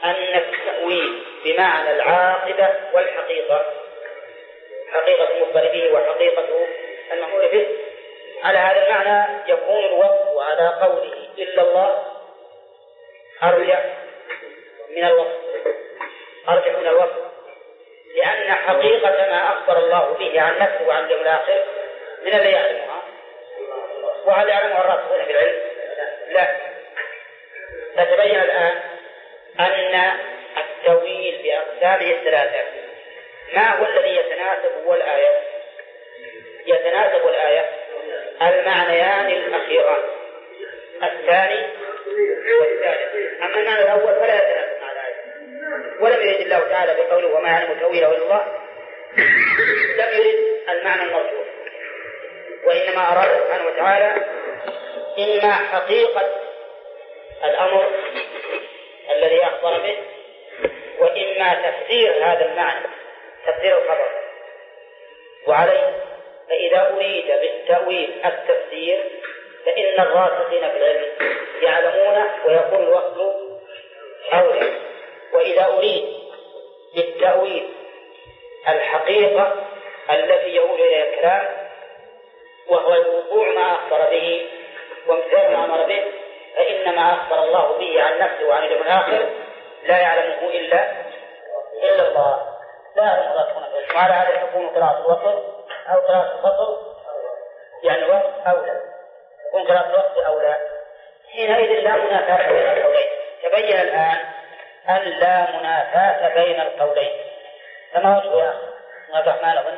أن التأويل بمعنى العاقبة والحقيقة، حقيقة المخبر به وحقيقة المأمور به، على هذا المعنى يكون الوصف على قوله إلا الله أرجح من الوصف أرجح من الوصف لأن حقيقة ما أخبر الله به عن نفسه وعن اليوم الآخر من الذي يعلمها؟ وهل يعلمها الراسخون في العلم؟ لا. فتبين الآن أن التأويل بأقسامه الثلاثة ما هو الذي يتناسب هو الآية يتناسب الآية المعنيان الأخيران الثاني والثالث. أما المعنى الأول فلا يتناسب مع الآية، ولم يرد الله تعالى بقوله وما يعلم تأويله إلا الله لم يرد المعنى المطلوب، وإنما أراد سبحانه وتعالى إما حقيقة الأمر الذي أخبر به، وإما تفسير هذا المعنى تفسير الخبر. وعليه فإذا أريد بالتأويل التفسير فإن الراسخين في العلم يعلمون ويكون الوصف أولى. وإذا أريد بالتأويل الحقيقة التي يقول إليها الكلام وهو الوقوع ما أخبر به وامتثال ما أمر به، فإن ما أخبر الله به عن نفسه وعن اليوم الآخر لا يعلمه إلا إلا الله. لا يعلم الله. وعلى هذا تكون قراءة الوصف أو قراءة الفصل يعني وقت أولى، تكون قراءة الوقت أولى. حينئذ لا منافاة بين القولين. تبين الآن أن لا منافاة بين القولين. فما وجه يا أخي عبد الرحمن بن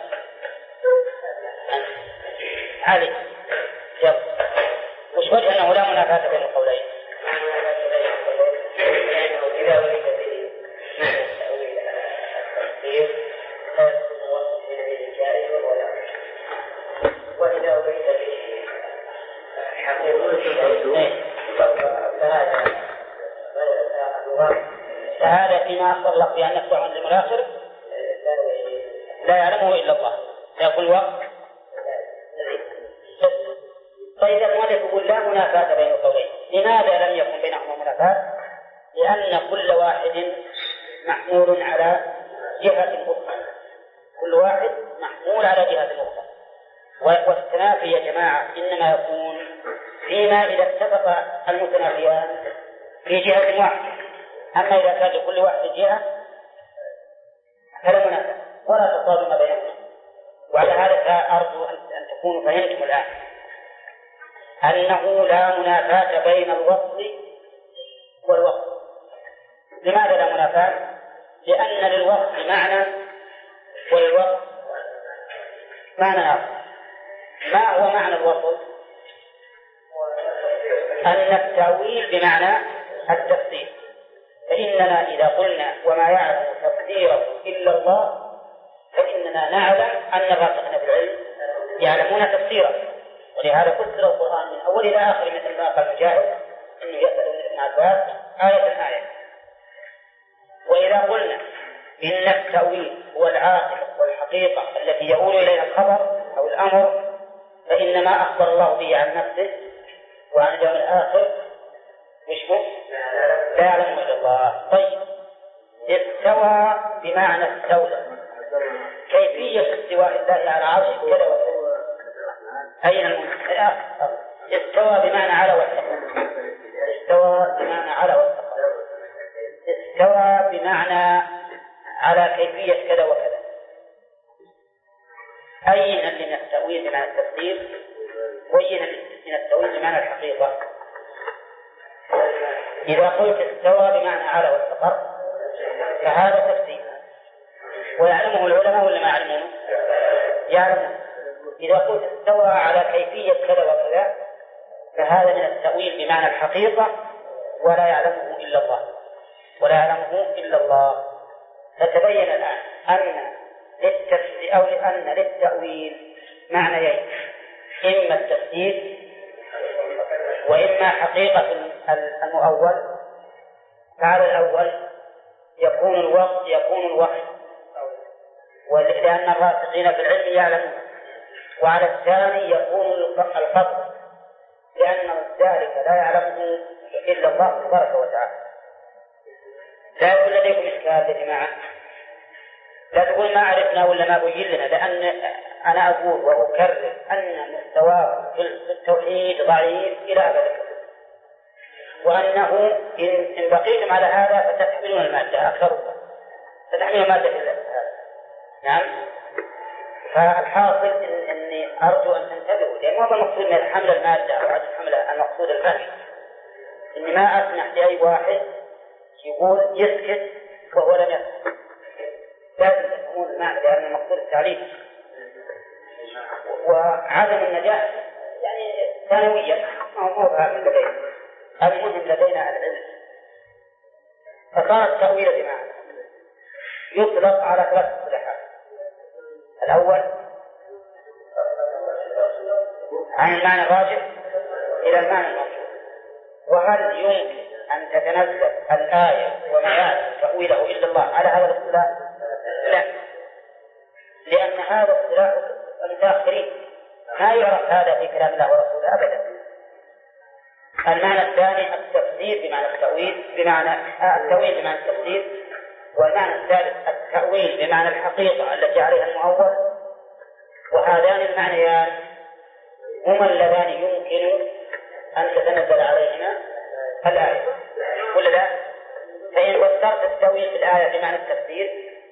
علي؟ يلا، وش وجه أنه لا منافاة بين القولين؟ إذا ولد به تأويل التفسير فيكون الوصف حينئذ جائز ولا، وإذا ولد به حقيقة فهذا فيما أخبر الله بأن نفسه عن اليوم الآخر لا يعلمه إلا الله، فيكون وقت. طيب المؤلف يقول لا منافاة بين القولين. لماذا لم يكن بينهما منافاة؟ لأن كل واحد محمول على جهة أخرى، كل واحد محمول على جهة أخرى. والتنافي يا جماعة إنما يكون فيما إذا اتفق المتنافيان في جهة واحدة، أما إذا كان لكل واحد جهة فلا منافاة ولا تصادم بينهما. وعلى هذا أرجو أن تكونوا فهمتم الآن أنه لا منافاة بين الوصف والوصف. لماذا لا منافاة؟ لأن للوصف معنى وللوصف معنى آخر. ما هو معنى الوصف؟ أن التأويل بمعنى التفسير. فإننا إذا قلنا وما يعلم تفسيره إلا الله فإننا نعلم أن الراسخين في العلم يعلمون تفسيره، ولهذا فسر القرآن من أول إلى آخر مثل ما قال مجاهد إنه يسأل ابن عباس آية آية. وإذا قلنا إن التأويل هو العاقبة والحقيقة التي يؤول إليها الخبر أو الأمر فإن ما أخبر الله به عن نفسه وعن اليوم الآخر مش لا يعلم إلا الله. طيب، استوى بمعنى استولى. كيفية استواء الله على عرشه كذا وكذا. أين المنتهى؟ استوى بمعنى على واستقر. استوى بمعنى على واستقر. استوى بمعنى على كيفية كذا وكذا. أين من التأويل بمعنى التفسير وأين من التأويل بمعنى الحقيقة؟ إذا قلت استوى بمعنى على واستقر فهذا تفسير ويعلمه العلماء ولا ما يعلمونه؟ يعلمون. إذا قلت استوى على كيفية كذا وكذا فهذا من التأويل بمعنى الحقيقة ولا يعلمه إلا الله ولا يعلمه إلا الله. فتبين الآن أن للتفسير أو لأن للتأويل معنيين، إما التفسير وإما حقيقة المؤول. فعلى الأول يكون الوقت يكون الوحي ولأن الراسخين في العلم يعلمون، وعلى الثاني يكون القصد لأن ذلك لا يعلمه إلا الله تبارك وتعالى. لا يكون لديكم إشكال يا جماعة، لا تقول ما عرفنا ولا ما بين لنا، لأن أنا أقول وأكرر أن مستواه في التوحيد ضعيف إلى أبد، وأنه إن بقيتم على هذا فتحملون المادة أكثر، فتحملون المادة في هذا. نعم. فالحاصل إن إني أرجو أن تنتبهوا، لأن ما هو المقصود من حمل المادة أو عدم حملها، المقصود الفهم. إني ما أسمح لأي واحد يقول يسكت وهو لم يسكت، لازم تكون المعنى، لأن المقصود التعليم وعدم النجاح يعني ثانوية موضوعها من لدينا، المهم لدينا العلم. فصار التأويل يا جماعة يطلق على ثلاث اصطلاحات. الأول عن المعنى الراجح إلى المعنى المطلوب. وهل يمكن أن تتنزل الآية وما تأويله إلا الله على هذا الاصطلاح؟ لا، لأن هذا اصطلاح المتأخرين، ما يعرف هذا في كلام الله ورسوله أبدا. المعنى الثاني التفسير بمعنى التأويل، بمعنى التأويل بمعنى التفسير. والمعنى الثالث التأويل بمعنى الحقيقة التي عليها المؤول. وهذان المعنيان هما اللذان يمكن أن تتنزل عليهما الآية، ولا لا؟ فإن فسرت التأويل في الآية بمعنى التفسير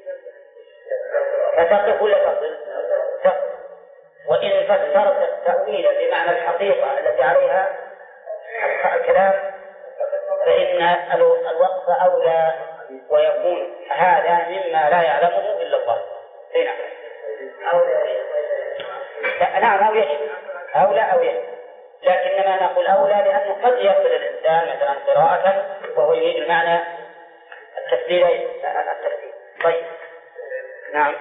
فتقف ولا تصل؟ تصل. وإن فسرت التأويل بمعنى الحقيقة التي عليها الكلام فإن الوقف أولى، ويكون هذا مما لا يعلمه إلا الله. هنا نعم أو يجب أولى أو يجب، لكنما نقول أولى لأنه قد يصل الإنسان مثلا قراءة وهو يريد المعنى التفسير التفسير. طيب نعم.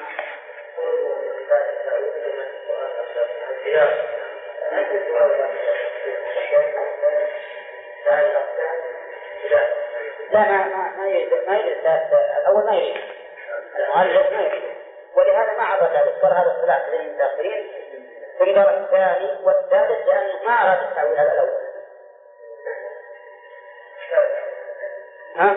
لا ما ما ما يريد ما يريد الأول، ما يريد المؤلف ما يريد، ولهذا ما عرف هذا الصلاة هذا الصلاة بين المتأخرين ثم قال الثاني والثالث لأنه ما أراد التأويل هذا الأول. ها؟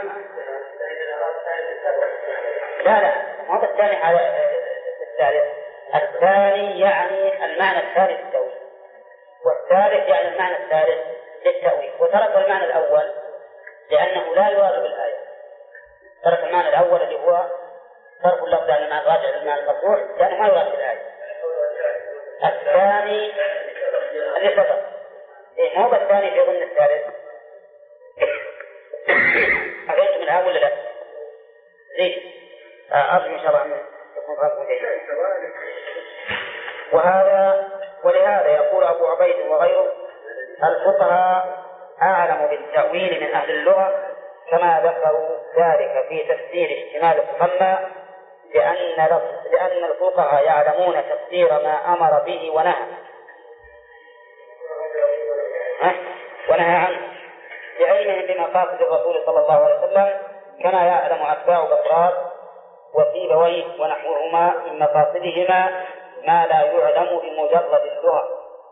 لا لا ما هو الثاني على الثالث. الثاني يعني المعنى الثالث للتأويل، والثالث يعني المعنى الثالث للتأويل. وترك المعنى الأول لأنه لا يواظب الآية، ترك المعنى الأول اللي هو صرف اللفظ عن المعنى الراجع للمعنى المرفوع لأنه ما يواظب الآية. الثاني اللي سبق إيه مو بالثاني في ضمن الثالث. أفهمتم الآن ولا لا؟ زين أرجو إن شاء الله أن يكون فهمكم جيدا. وهذا ولهذا يقول أبو عبيد وغيره الفقهاء أعلم بالتأويل من أهل اللغة، كما ذكروا ذلك في تفسير اشتمال الصمة، لأن لأن الفقهاء يعلمون تفسير ما أمر به ونهى ونهى عنه بعلمهم بمقاصد الرسول صلى الله عليه وسلم، كما يعلم أتباع بكرات وسيبويه ونحوهما من مقاصدهما ما لا يعلم بمجرد اللغة.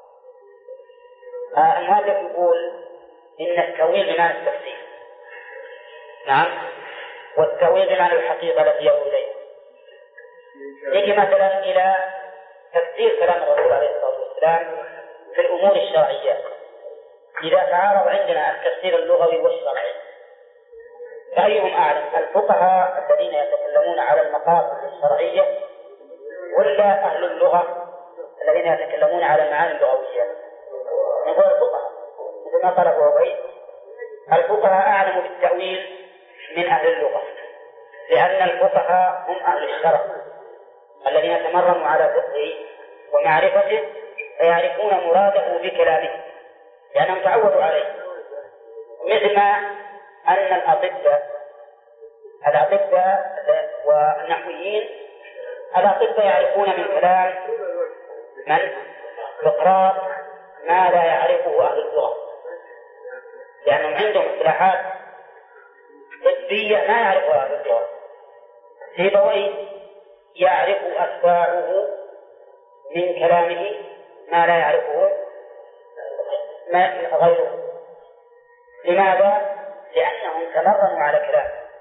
آه المؤلف يقول إن التأويل بمعنى التفسير، نعم، والتأويل بمعنى الحقيقة التي يقول إليها. نجي مثلا إلى تفسير كلام الرسول عليه الصلاة والسلام في الأمور الشرعية. إذا تعارض عندنا التفسير اللغوي والشرعي فأيهم أعلم، الفقهاء الذين يتكلمون على المقاصد الشرعية ولا أهل اللغة الذين يتكلمون على المعاني اللغوية؟ نقول الفقهاء، مثل ما قال أبو عبيد الفقهاء أعلم بالتأويل من أهل اللغة، لأن الفقهاء هم أهل الشرع الذين تمرنوا على فقهه ومعرفته فيعرفون مراده بكلامه لأنهم تعودوا عليه. مثل ما أن الأطباء الأطباء والنحويين الأطباء يعرفون من كلام من سقراط ما لا يعرفه أهل اللغة، لأنهم عندهم اصطلاحات طبية ما يعرفها أهل اللغة. سيبويه يعرف أتباعه من كلامه ما لا يعرفه ما غيره. لماذا؟ لأنهم تمرنوا على كلامه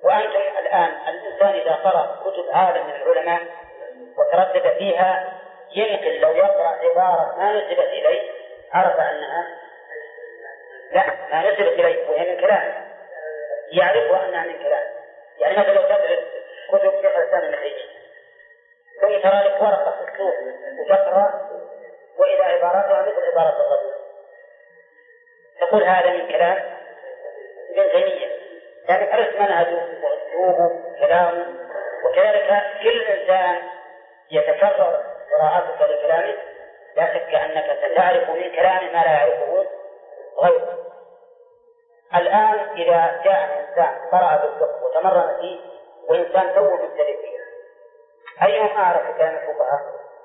وأنتم الآن الإنسان إذا قرأ كتب عالم من العلماء وتردد فيها يمكن لو يقرأ عبارة ما نسبت إليه عرف أنها لا ما نسبت إليه وهي من كلام يعرف أنها من كلام. يعني مثلا لو تدرس كتب شيخ الإسلام ابن تيمية ثم ترى لك ورقة في السوق وتقرأ وإذا عباراتها مثل عبارة الرجل تقول هذا من كلام ابن تيمية، يعني عرفت منهجه وأسلوبه كلامه. وكذلك كل إنسان يتكرر قراءتك لكلامه لا شك أنك ستعرف من كلامه ما لا يعرفه غيره. الآن إذا جاء إنسان قرأ بالفقه وتمرن فيه وإنسان تو مبتدئ فيه أيهم أعرف كلام الفقهاء؟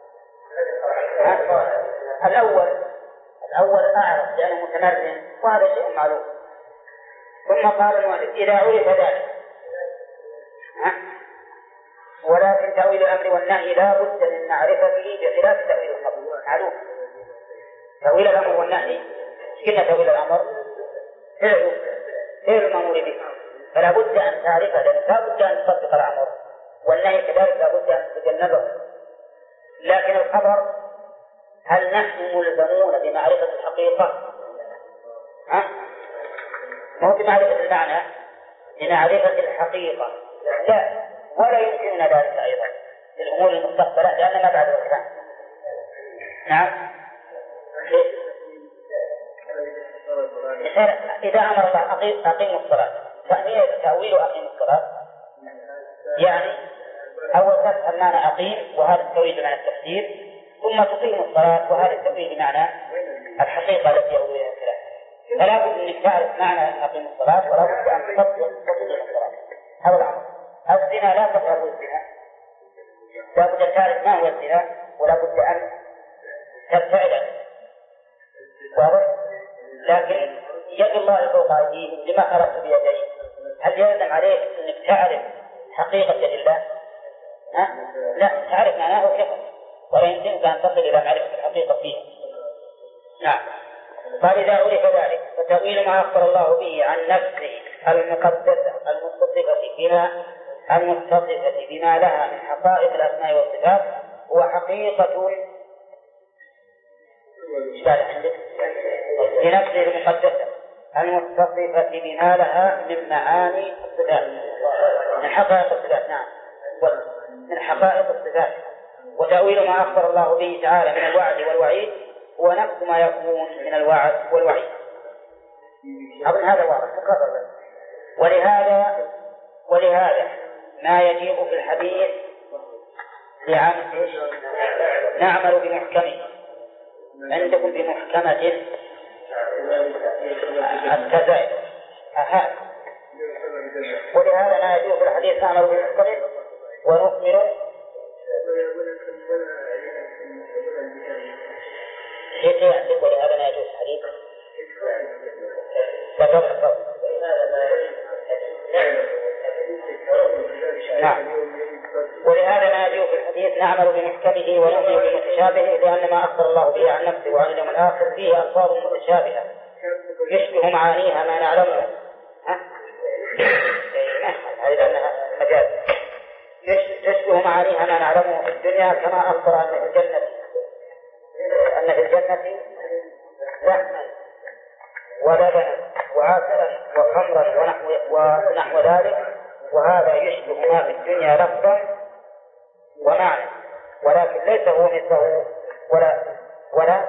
الأول الأول أعرف لأنه متمرن وهذا شيء معلوم. ثم قال المؤلف إذا عرف ذلك ولكن تأويل الأمر والنهي لا بد من معرفته بخلاف تأويل الخبر معلوم. تأويل الأمر والنهي كنا تأويل الأمر فعل فعل المأمور به فلا بد أن تعرفه لأنه لا بد أن تطبق الأمر والنهي كذلك لا بد أن تتجنبه. لكن الخبر هل نحن ملزمون بمعرفة الحقيقة؟ ها؟ مو بمعرفة المعنى بمعرفة الحقيقة لا ولا يمكننا ذلك أيضا في الأمور المستقبلة لأن ما بعد الإسلام. نعم إذا أمر الله أقيموا الصلاة تأويل أقيموا الصلاة يعني أول تفهم معنى أقيم وهذا التأويل بمعنى التفسير ثم تقيم الصلاة وهذا التأويل بمعنى الحقيقة التي يؤولها الكلام. فلا بد أنك تعرف معنى أن أقيم الصلاة ولا بد أن تطبق وتقيم الصلاة. هذا الأمر. الزنا لا تقربوا الزنا لا بد أن تعرف ما هو الزنا ولا بد أن تبتعد واضح. لكن يد الله فوق أيديهم لما خلقت بيديه هل يلزم عليك أنك تعرف حقيقة يد الله؟ ها؟ لا تعرف معناه وكفر ولا يمكنك أن تصل إلى معرفة الحقيقة فيه. نعم. قال إذا عرف ذلك فتأويل ما أخبر الله به عن نفسه المقدسة المتصفة بما المتصفة بما لها من حقائق الأسماء والصفات هو حقيقة لنفسه المقدسة المتصفة بما لها من معاني الصفات من حقائق الصفات. نعم من حقائق الصفات. وتأويل ما أخبر الله به تعالى من الوعد والوعيد هو نفس ما يكون من الوعد والوعيد. أظن هذا واضح. ولهذا ولهذا ما يجيء في الحديث نعمل بمحكمه عندكم بمحكمة التزايد أهات. ولهذا ما يجيء في الحديث نعمل بمحكمه ونكمل شيء عندك. ولهذا ما يجوز الحديث نعم. ولهذا ما يجوز في الحديث نعمل بمحكمه ونؤمن بمتشابهه لأن ما أخبر الله به عن نفسه وعن اليوم الآخر فيه ألفاظ متشابهة يشبه معانيها ما نعلمه هذه أنها مجاز تشبه معانيها ما نعلمه في الدنيا كما أخبر أن في الجنة أن في الجنة لحما ولبنا وعسلا وخمرا ونحو, ونحو ذلك وهذا يشبه ما في الدنيا لفظا ومعنى ولكن ليس هو مثله ولا ولا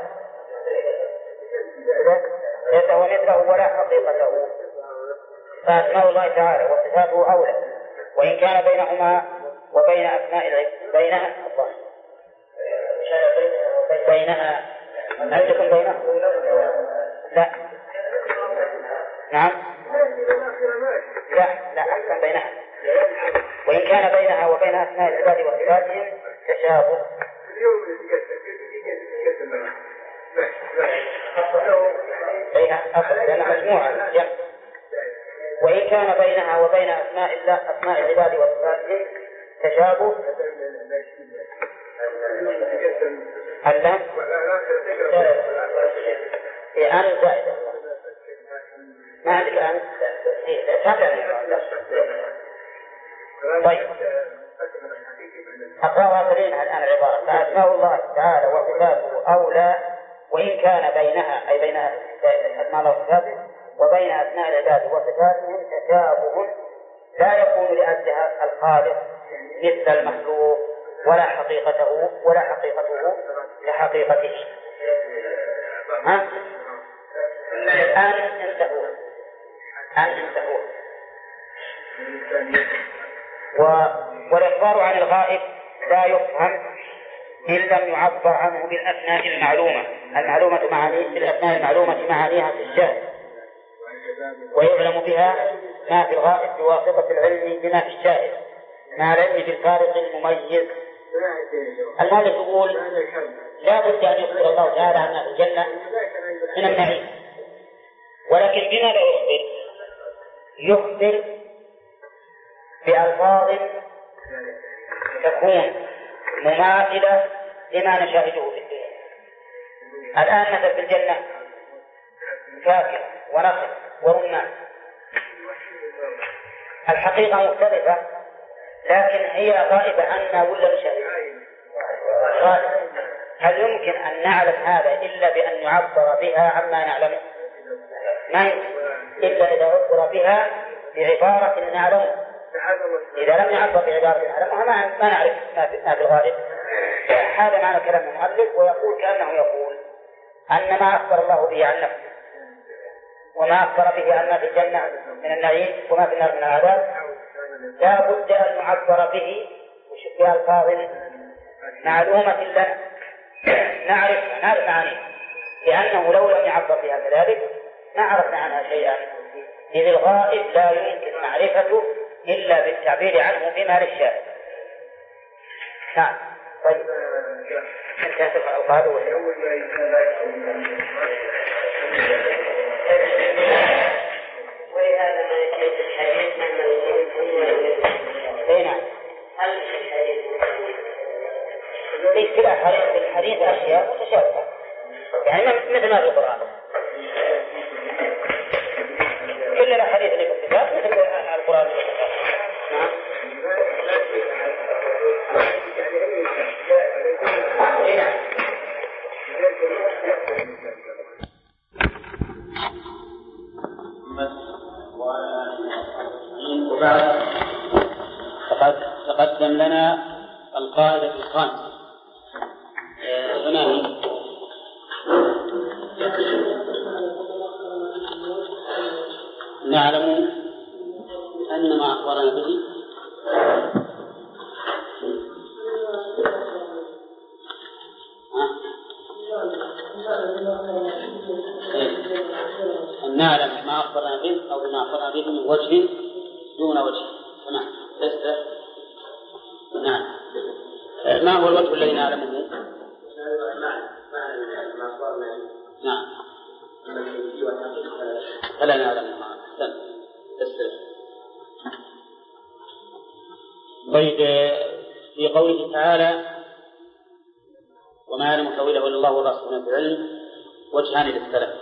ليس هو مثله ولا حقيقته. فأسماء الله تعالى وصفاته أولى وإن كان بينهما وبين أسماء بينها الله بينها عندكم بينها لا نعم لا لا أحسن بينها وإن كان بينها وبين أسماء العباد وصفاتهم تشابه بينها أصل لأنها مجموعة جمع وإن كان بينها وبين أسماء الله أسماء العباد وصفاتهم تشابه اللام هي آن زائدة ما عندك آن تابع طيب أقرأها سليمها الآن العبارة. فأسماء الله تعالى وصفاته أولى وإن كان بينها أي بين أسماء الله وصفاته وبين أسماء العباد وصفاتهم تشابه لا يكون لأجلها الخالق مثل المخلوق ولا حقيقته ولا حقيقته لحقيقته. ها؟ الآن انتهوا الآن انتهوا و... والإخبار عن الغائب لا يفهم إن لم يعبر عنه بالأسماء المعلومة المعلومة معاني بالأسماء المعلومة معانيها في الشاهد ويعلم بها ما في الغائب بواسطة العلم بما في الشاهد مع العلم بالفارق المميز. المؤلف يقول لا بد أن يخبر الله تعالى عن الجنة من النعيم، ولكن بما لا يخبر يخبر بألفاظ تكون مماثلة لما نشاهده في الدنيا. الآن مثل في الجنة فاكهة ونخل ورمان، الحقيقة مختلفة لكن هي غائبة عنا ولا نشاهدها؟ هل يمكن أن نعلم هذا إلا بأن يعبر بها عما نعلمه؟ ما إلا إذا عبر بها بعبارة نعلمه. إذا لم يعبر بعبارة نعلمها ما ما نعرف ما في الغالب. هذا معنى كلام المؤلف، ويقول كأنه يقول أن ما أخبر الله به عن نفسه وما أخبر به عن ما في الجنة من النعيم وما في النار من العذاب لا بد أن نعبر به بألفاظ معلومة لنا نعرف نعرف عنه، لأنه لو لم يعبر بها كذلك ما عرفنا عنها شيئا، إذ الغائب لا يمكن معرفته إلا بالتعبير عنه بما للشاهد. نعم. طيب انتهت الأوقات واليوم ولهذا ما يجب الحديث مهما يجب هنا هل الحديث ليس في الأحاديث في الحديث أشياء متشابهة يعني مثل ما في القرآن، كل الأحاديث اللي في الكتاب مثل القرآن في الكتاب. نعم. وبعد فقد تقدم لنا القاعدة الخامسة ثمانية نعلم أن ما أخبرنا به أن نعلم ما أخبرنا به أو ما أخبرنا به من وجه دون وجه. تمام. تستر. نعم. ما هو الوجه الذي نعلمه؟ نعم. فلا نعلمه. تستر. طيب في قوله تعالى وما يعلم تأويله إلا الله والرسول في العلم وجهان للسلف.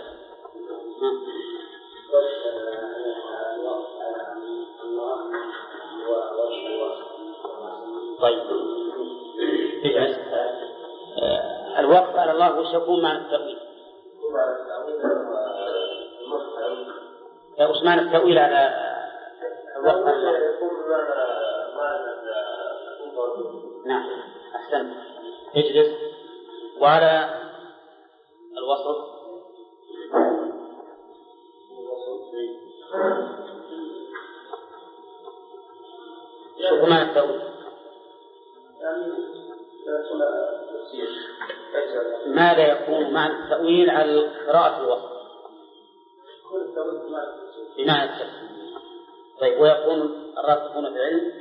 طيب الوقف على الله وش يكون معنى التأويل؟ وش معنى التأويل على الوقف على الله؟ نعم أحسن. اجلس. وعلى الوسط شوفوا معنى التأويل. ماذا يكون معنى التأويل على قراءة الوسط؟ بمعنى التفسير. طيب ويكون الراسخون في العلم؟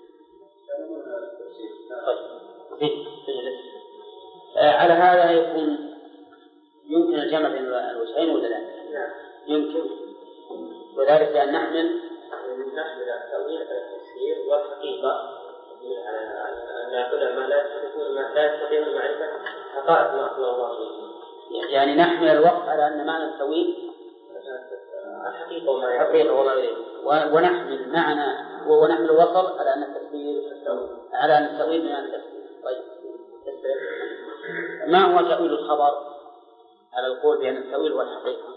طيب تجلس. آه على هذا يكون يمكن الجمع بين الوجهين ولا لا؟ يمكن، وذلك بأن نحمل نحمل التأويل على التفسير والحقيقة أن يأخذ ما لا يستطيعون ما لا يستطيعون معرفة حقائق ما أخبر الله به. يعني نحمل الوقت على أن معنى التأويل الحقيقة وما حقيقة وما إليه، ونحمل معنى ونحن وصل على أن التفسير على أن التأويل من التفسير. طيب ما هو تأويل الخبر على القول بأن التأويل هو الحقيقة؟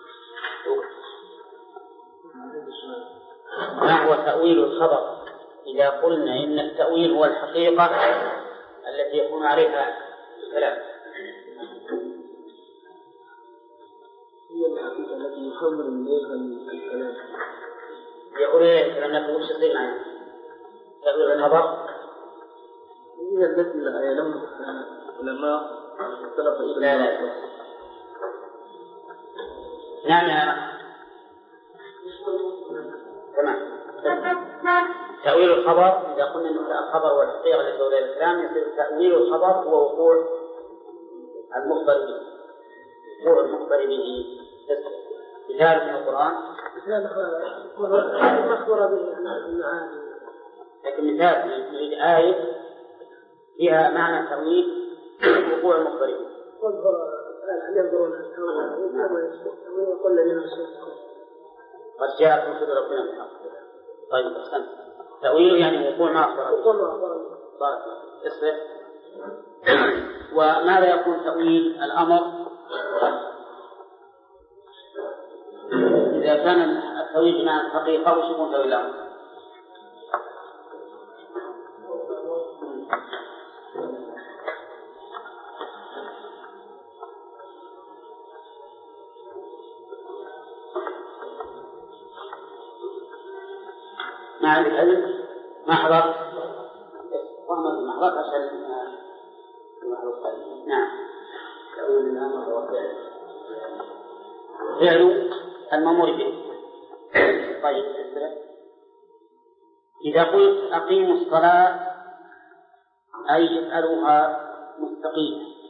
ما هو تأويل الخبر إذا قلنا إن التأويل هو الحقيقة التي يكون عليها الكلام؟ هي الحقيقة التي يحول إليها الكلام. يقول إيه الكلام لكن وش يصير معنا؟ تأويل الخبر هي التي لا يعلم العلماء اختلف إلى لا لا نعم يا تمام. تأويل الخبر إذا قلنا أن الخبر والحقيقة التي تولي الكلام يصير تأويل الخبر هو وقوع المخبر به، وقوع المخبر به مثال من القرآن مخبر به المعاني. لكن مثال نريد آية فيها معنى تأويل وقوع المخبر به. ينظرون ويقول لنا قد جاءكم حجة ربنا بالحق. طيب أحسنت. تأويله يعني وقوع ما أخبره. طيب اصبر. وماذا يكون تأويل الأمر إذا كان التأويل بمعنى الحقيقة؟ وش يكون تأويل الأمر؟ ما عندك علم؟ ما حضرت؟ فهم ما حضرت عشان نعم. تأويل الأمر هو فعل فعل المأمور به. طيب إذا قلت أقيموا الصلاة أي افعلوها مستقيمة،